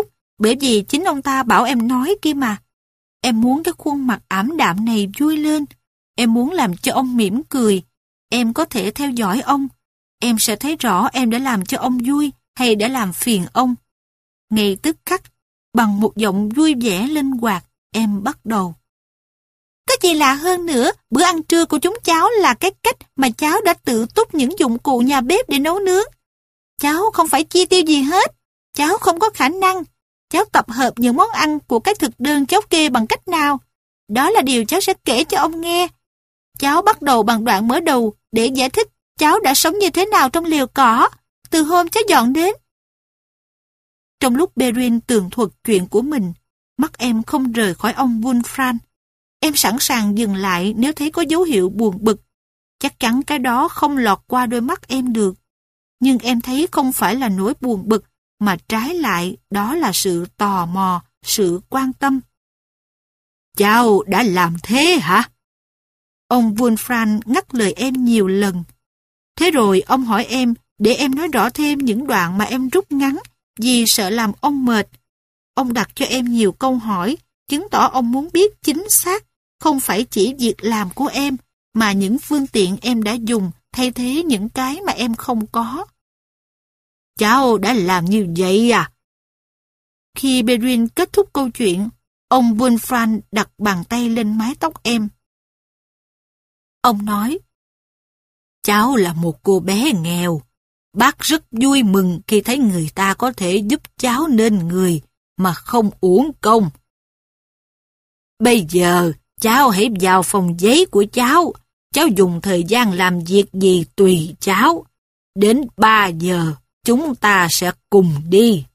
Bởi vì chính ông ta bảo em nói kia mà. Em muốn cái khuôn mặt ảm đạm này vui lên. Em muốn làm cho ông mỉm cười. Em có thể theo dõi ông. Em sẽ thấy rõ em đã làm cho ông vui hay đã làm phiền ông. Ngay tức khắc, bằng một giọng vui vẻ linh hoạt, em bắt đầu. Có gì lạ hơn nữa, bữa ăn trưa của chúng cháu là cái cách mà cháu đã tự túc những dụng cụ nhà bếp để nấu nướng. Cháu không phải chi tiêu gì hết. Cháu không có khả năng. Cháu tập hợp những món ăn của cái thực đơn cháu kê bằng cách nào. Đó là điều cháu sẽ kể cho ông nghe. Cháu bắt đầu bằng đoạn mở đầu để giải thích cháu đã sống như thế nào trong liều cỏ từ hôm cháu dọn đến. Trong lúc Perrin tường thuật chuyện của mình, mắt em không rời khỏi ông Wolfram. Em sẵn sàng dừng lại nếu thấy có dấu hiệu buồn bực. Chắc chắn cái đó không lọt qua đôi mắt em được. Nhưng em thấy không phải là nỗi buồn bực, mà trái lại đó là sự tò mò, sự quan tâm. Cháu đã làm thế hả? Ông Wolfram ngắt lời em nhiều lần. Thế rồi ông hỏi em để em nói rõ thêm những đoạn mà em rút ngắn vì sợ làm ông mệt. Ông đặt cho em nhiều câu hỏi, chứng tỏ ông muốn biết chính xác, không phải chỉ việc làm của em, mà những phương tiện em đã dùng thay thế những cái mà em không có. Cháu đã làm như vậy à? Khi Perrin kết thúc câu chuyện, ông Wolfram đặt bàn tay lên mái tóc em. Ông nói, cháu là một cô bé nghèo. Bác rất vui mừng khi thấy người ta có thể giúp cháu nên người mà không uổng công. Bây giờ, cháu hãy vào phòng giấy của cháu. Cháu dùng thời gian làm việc gì tùy cháu. Đến ba giờ, chúng ta sẽ cùng đi.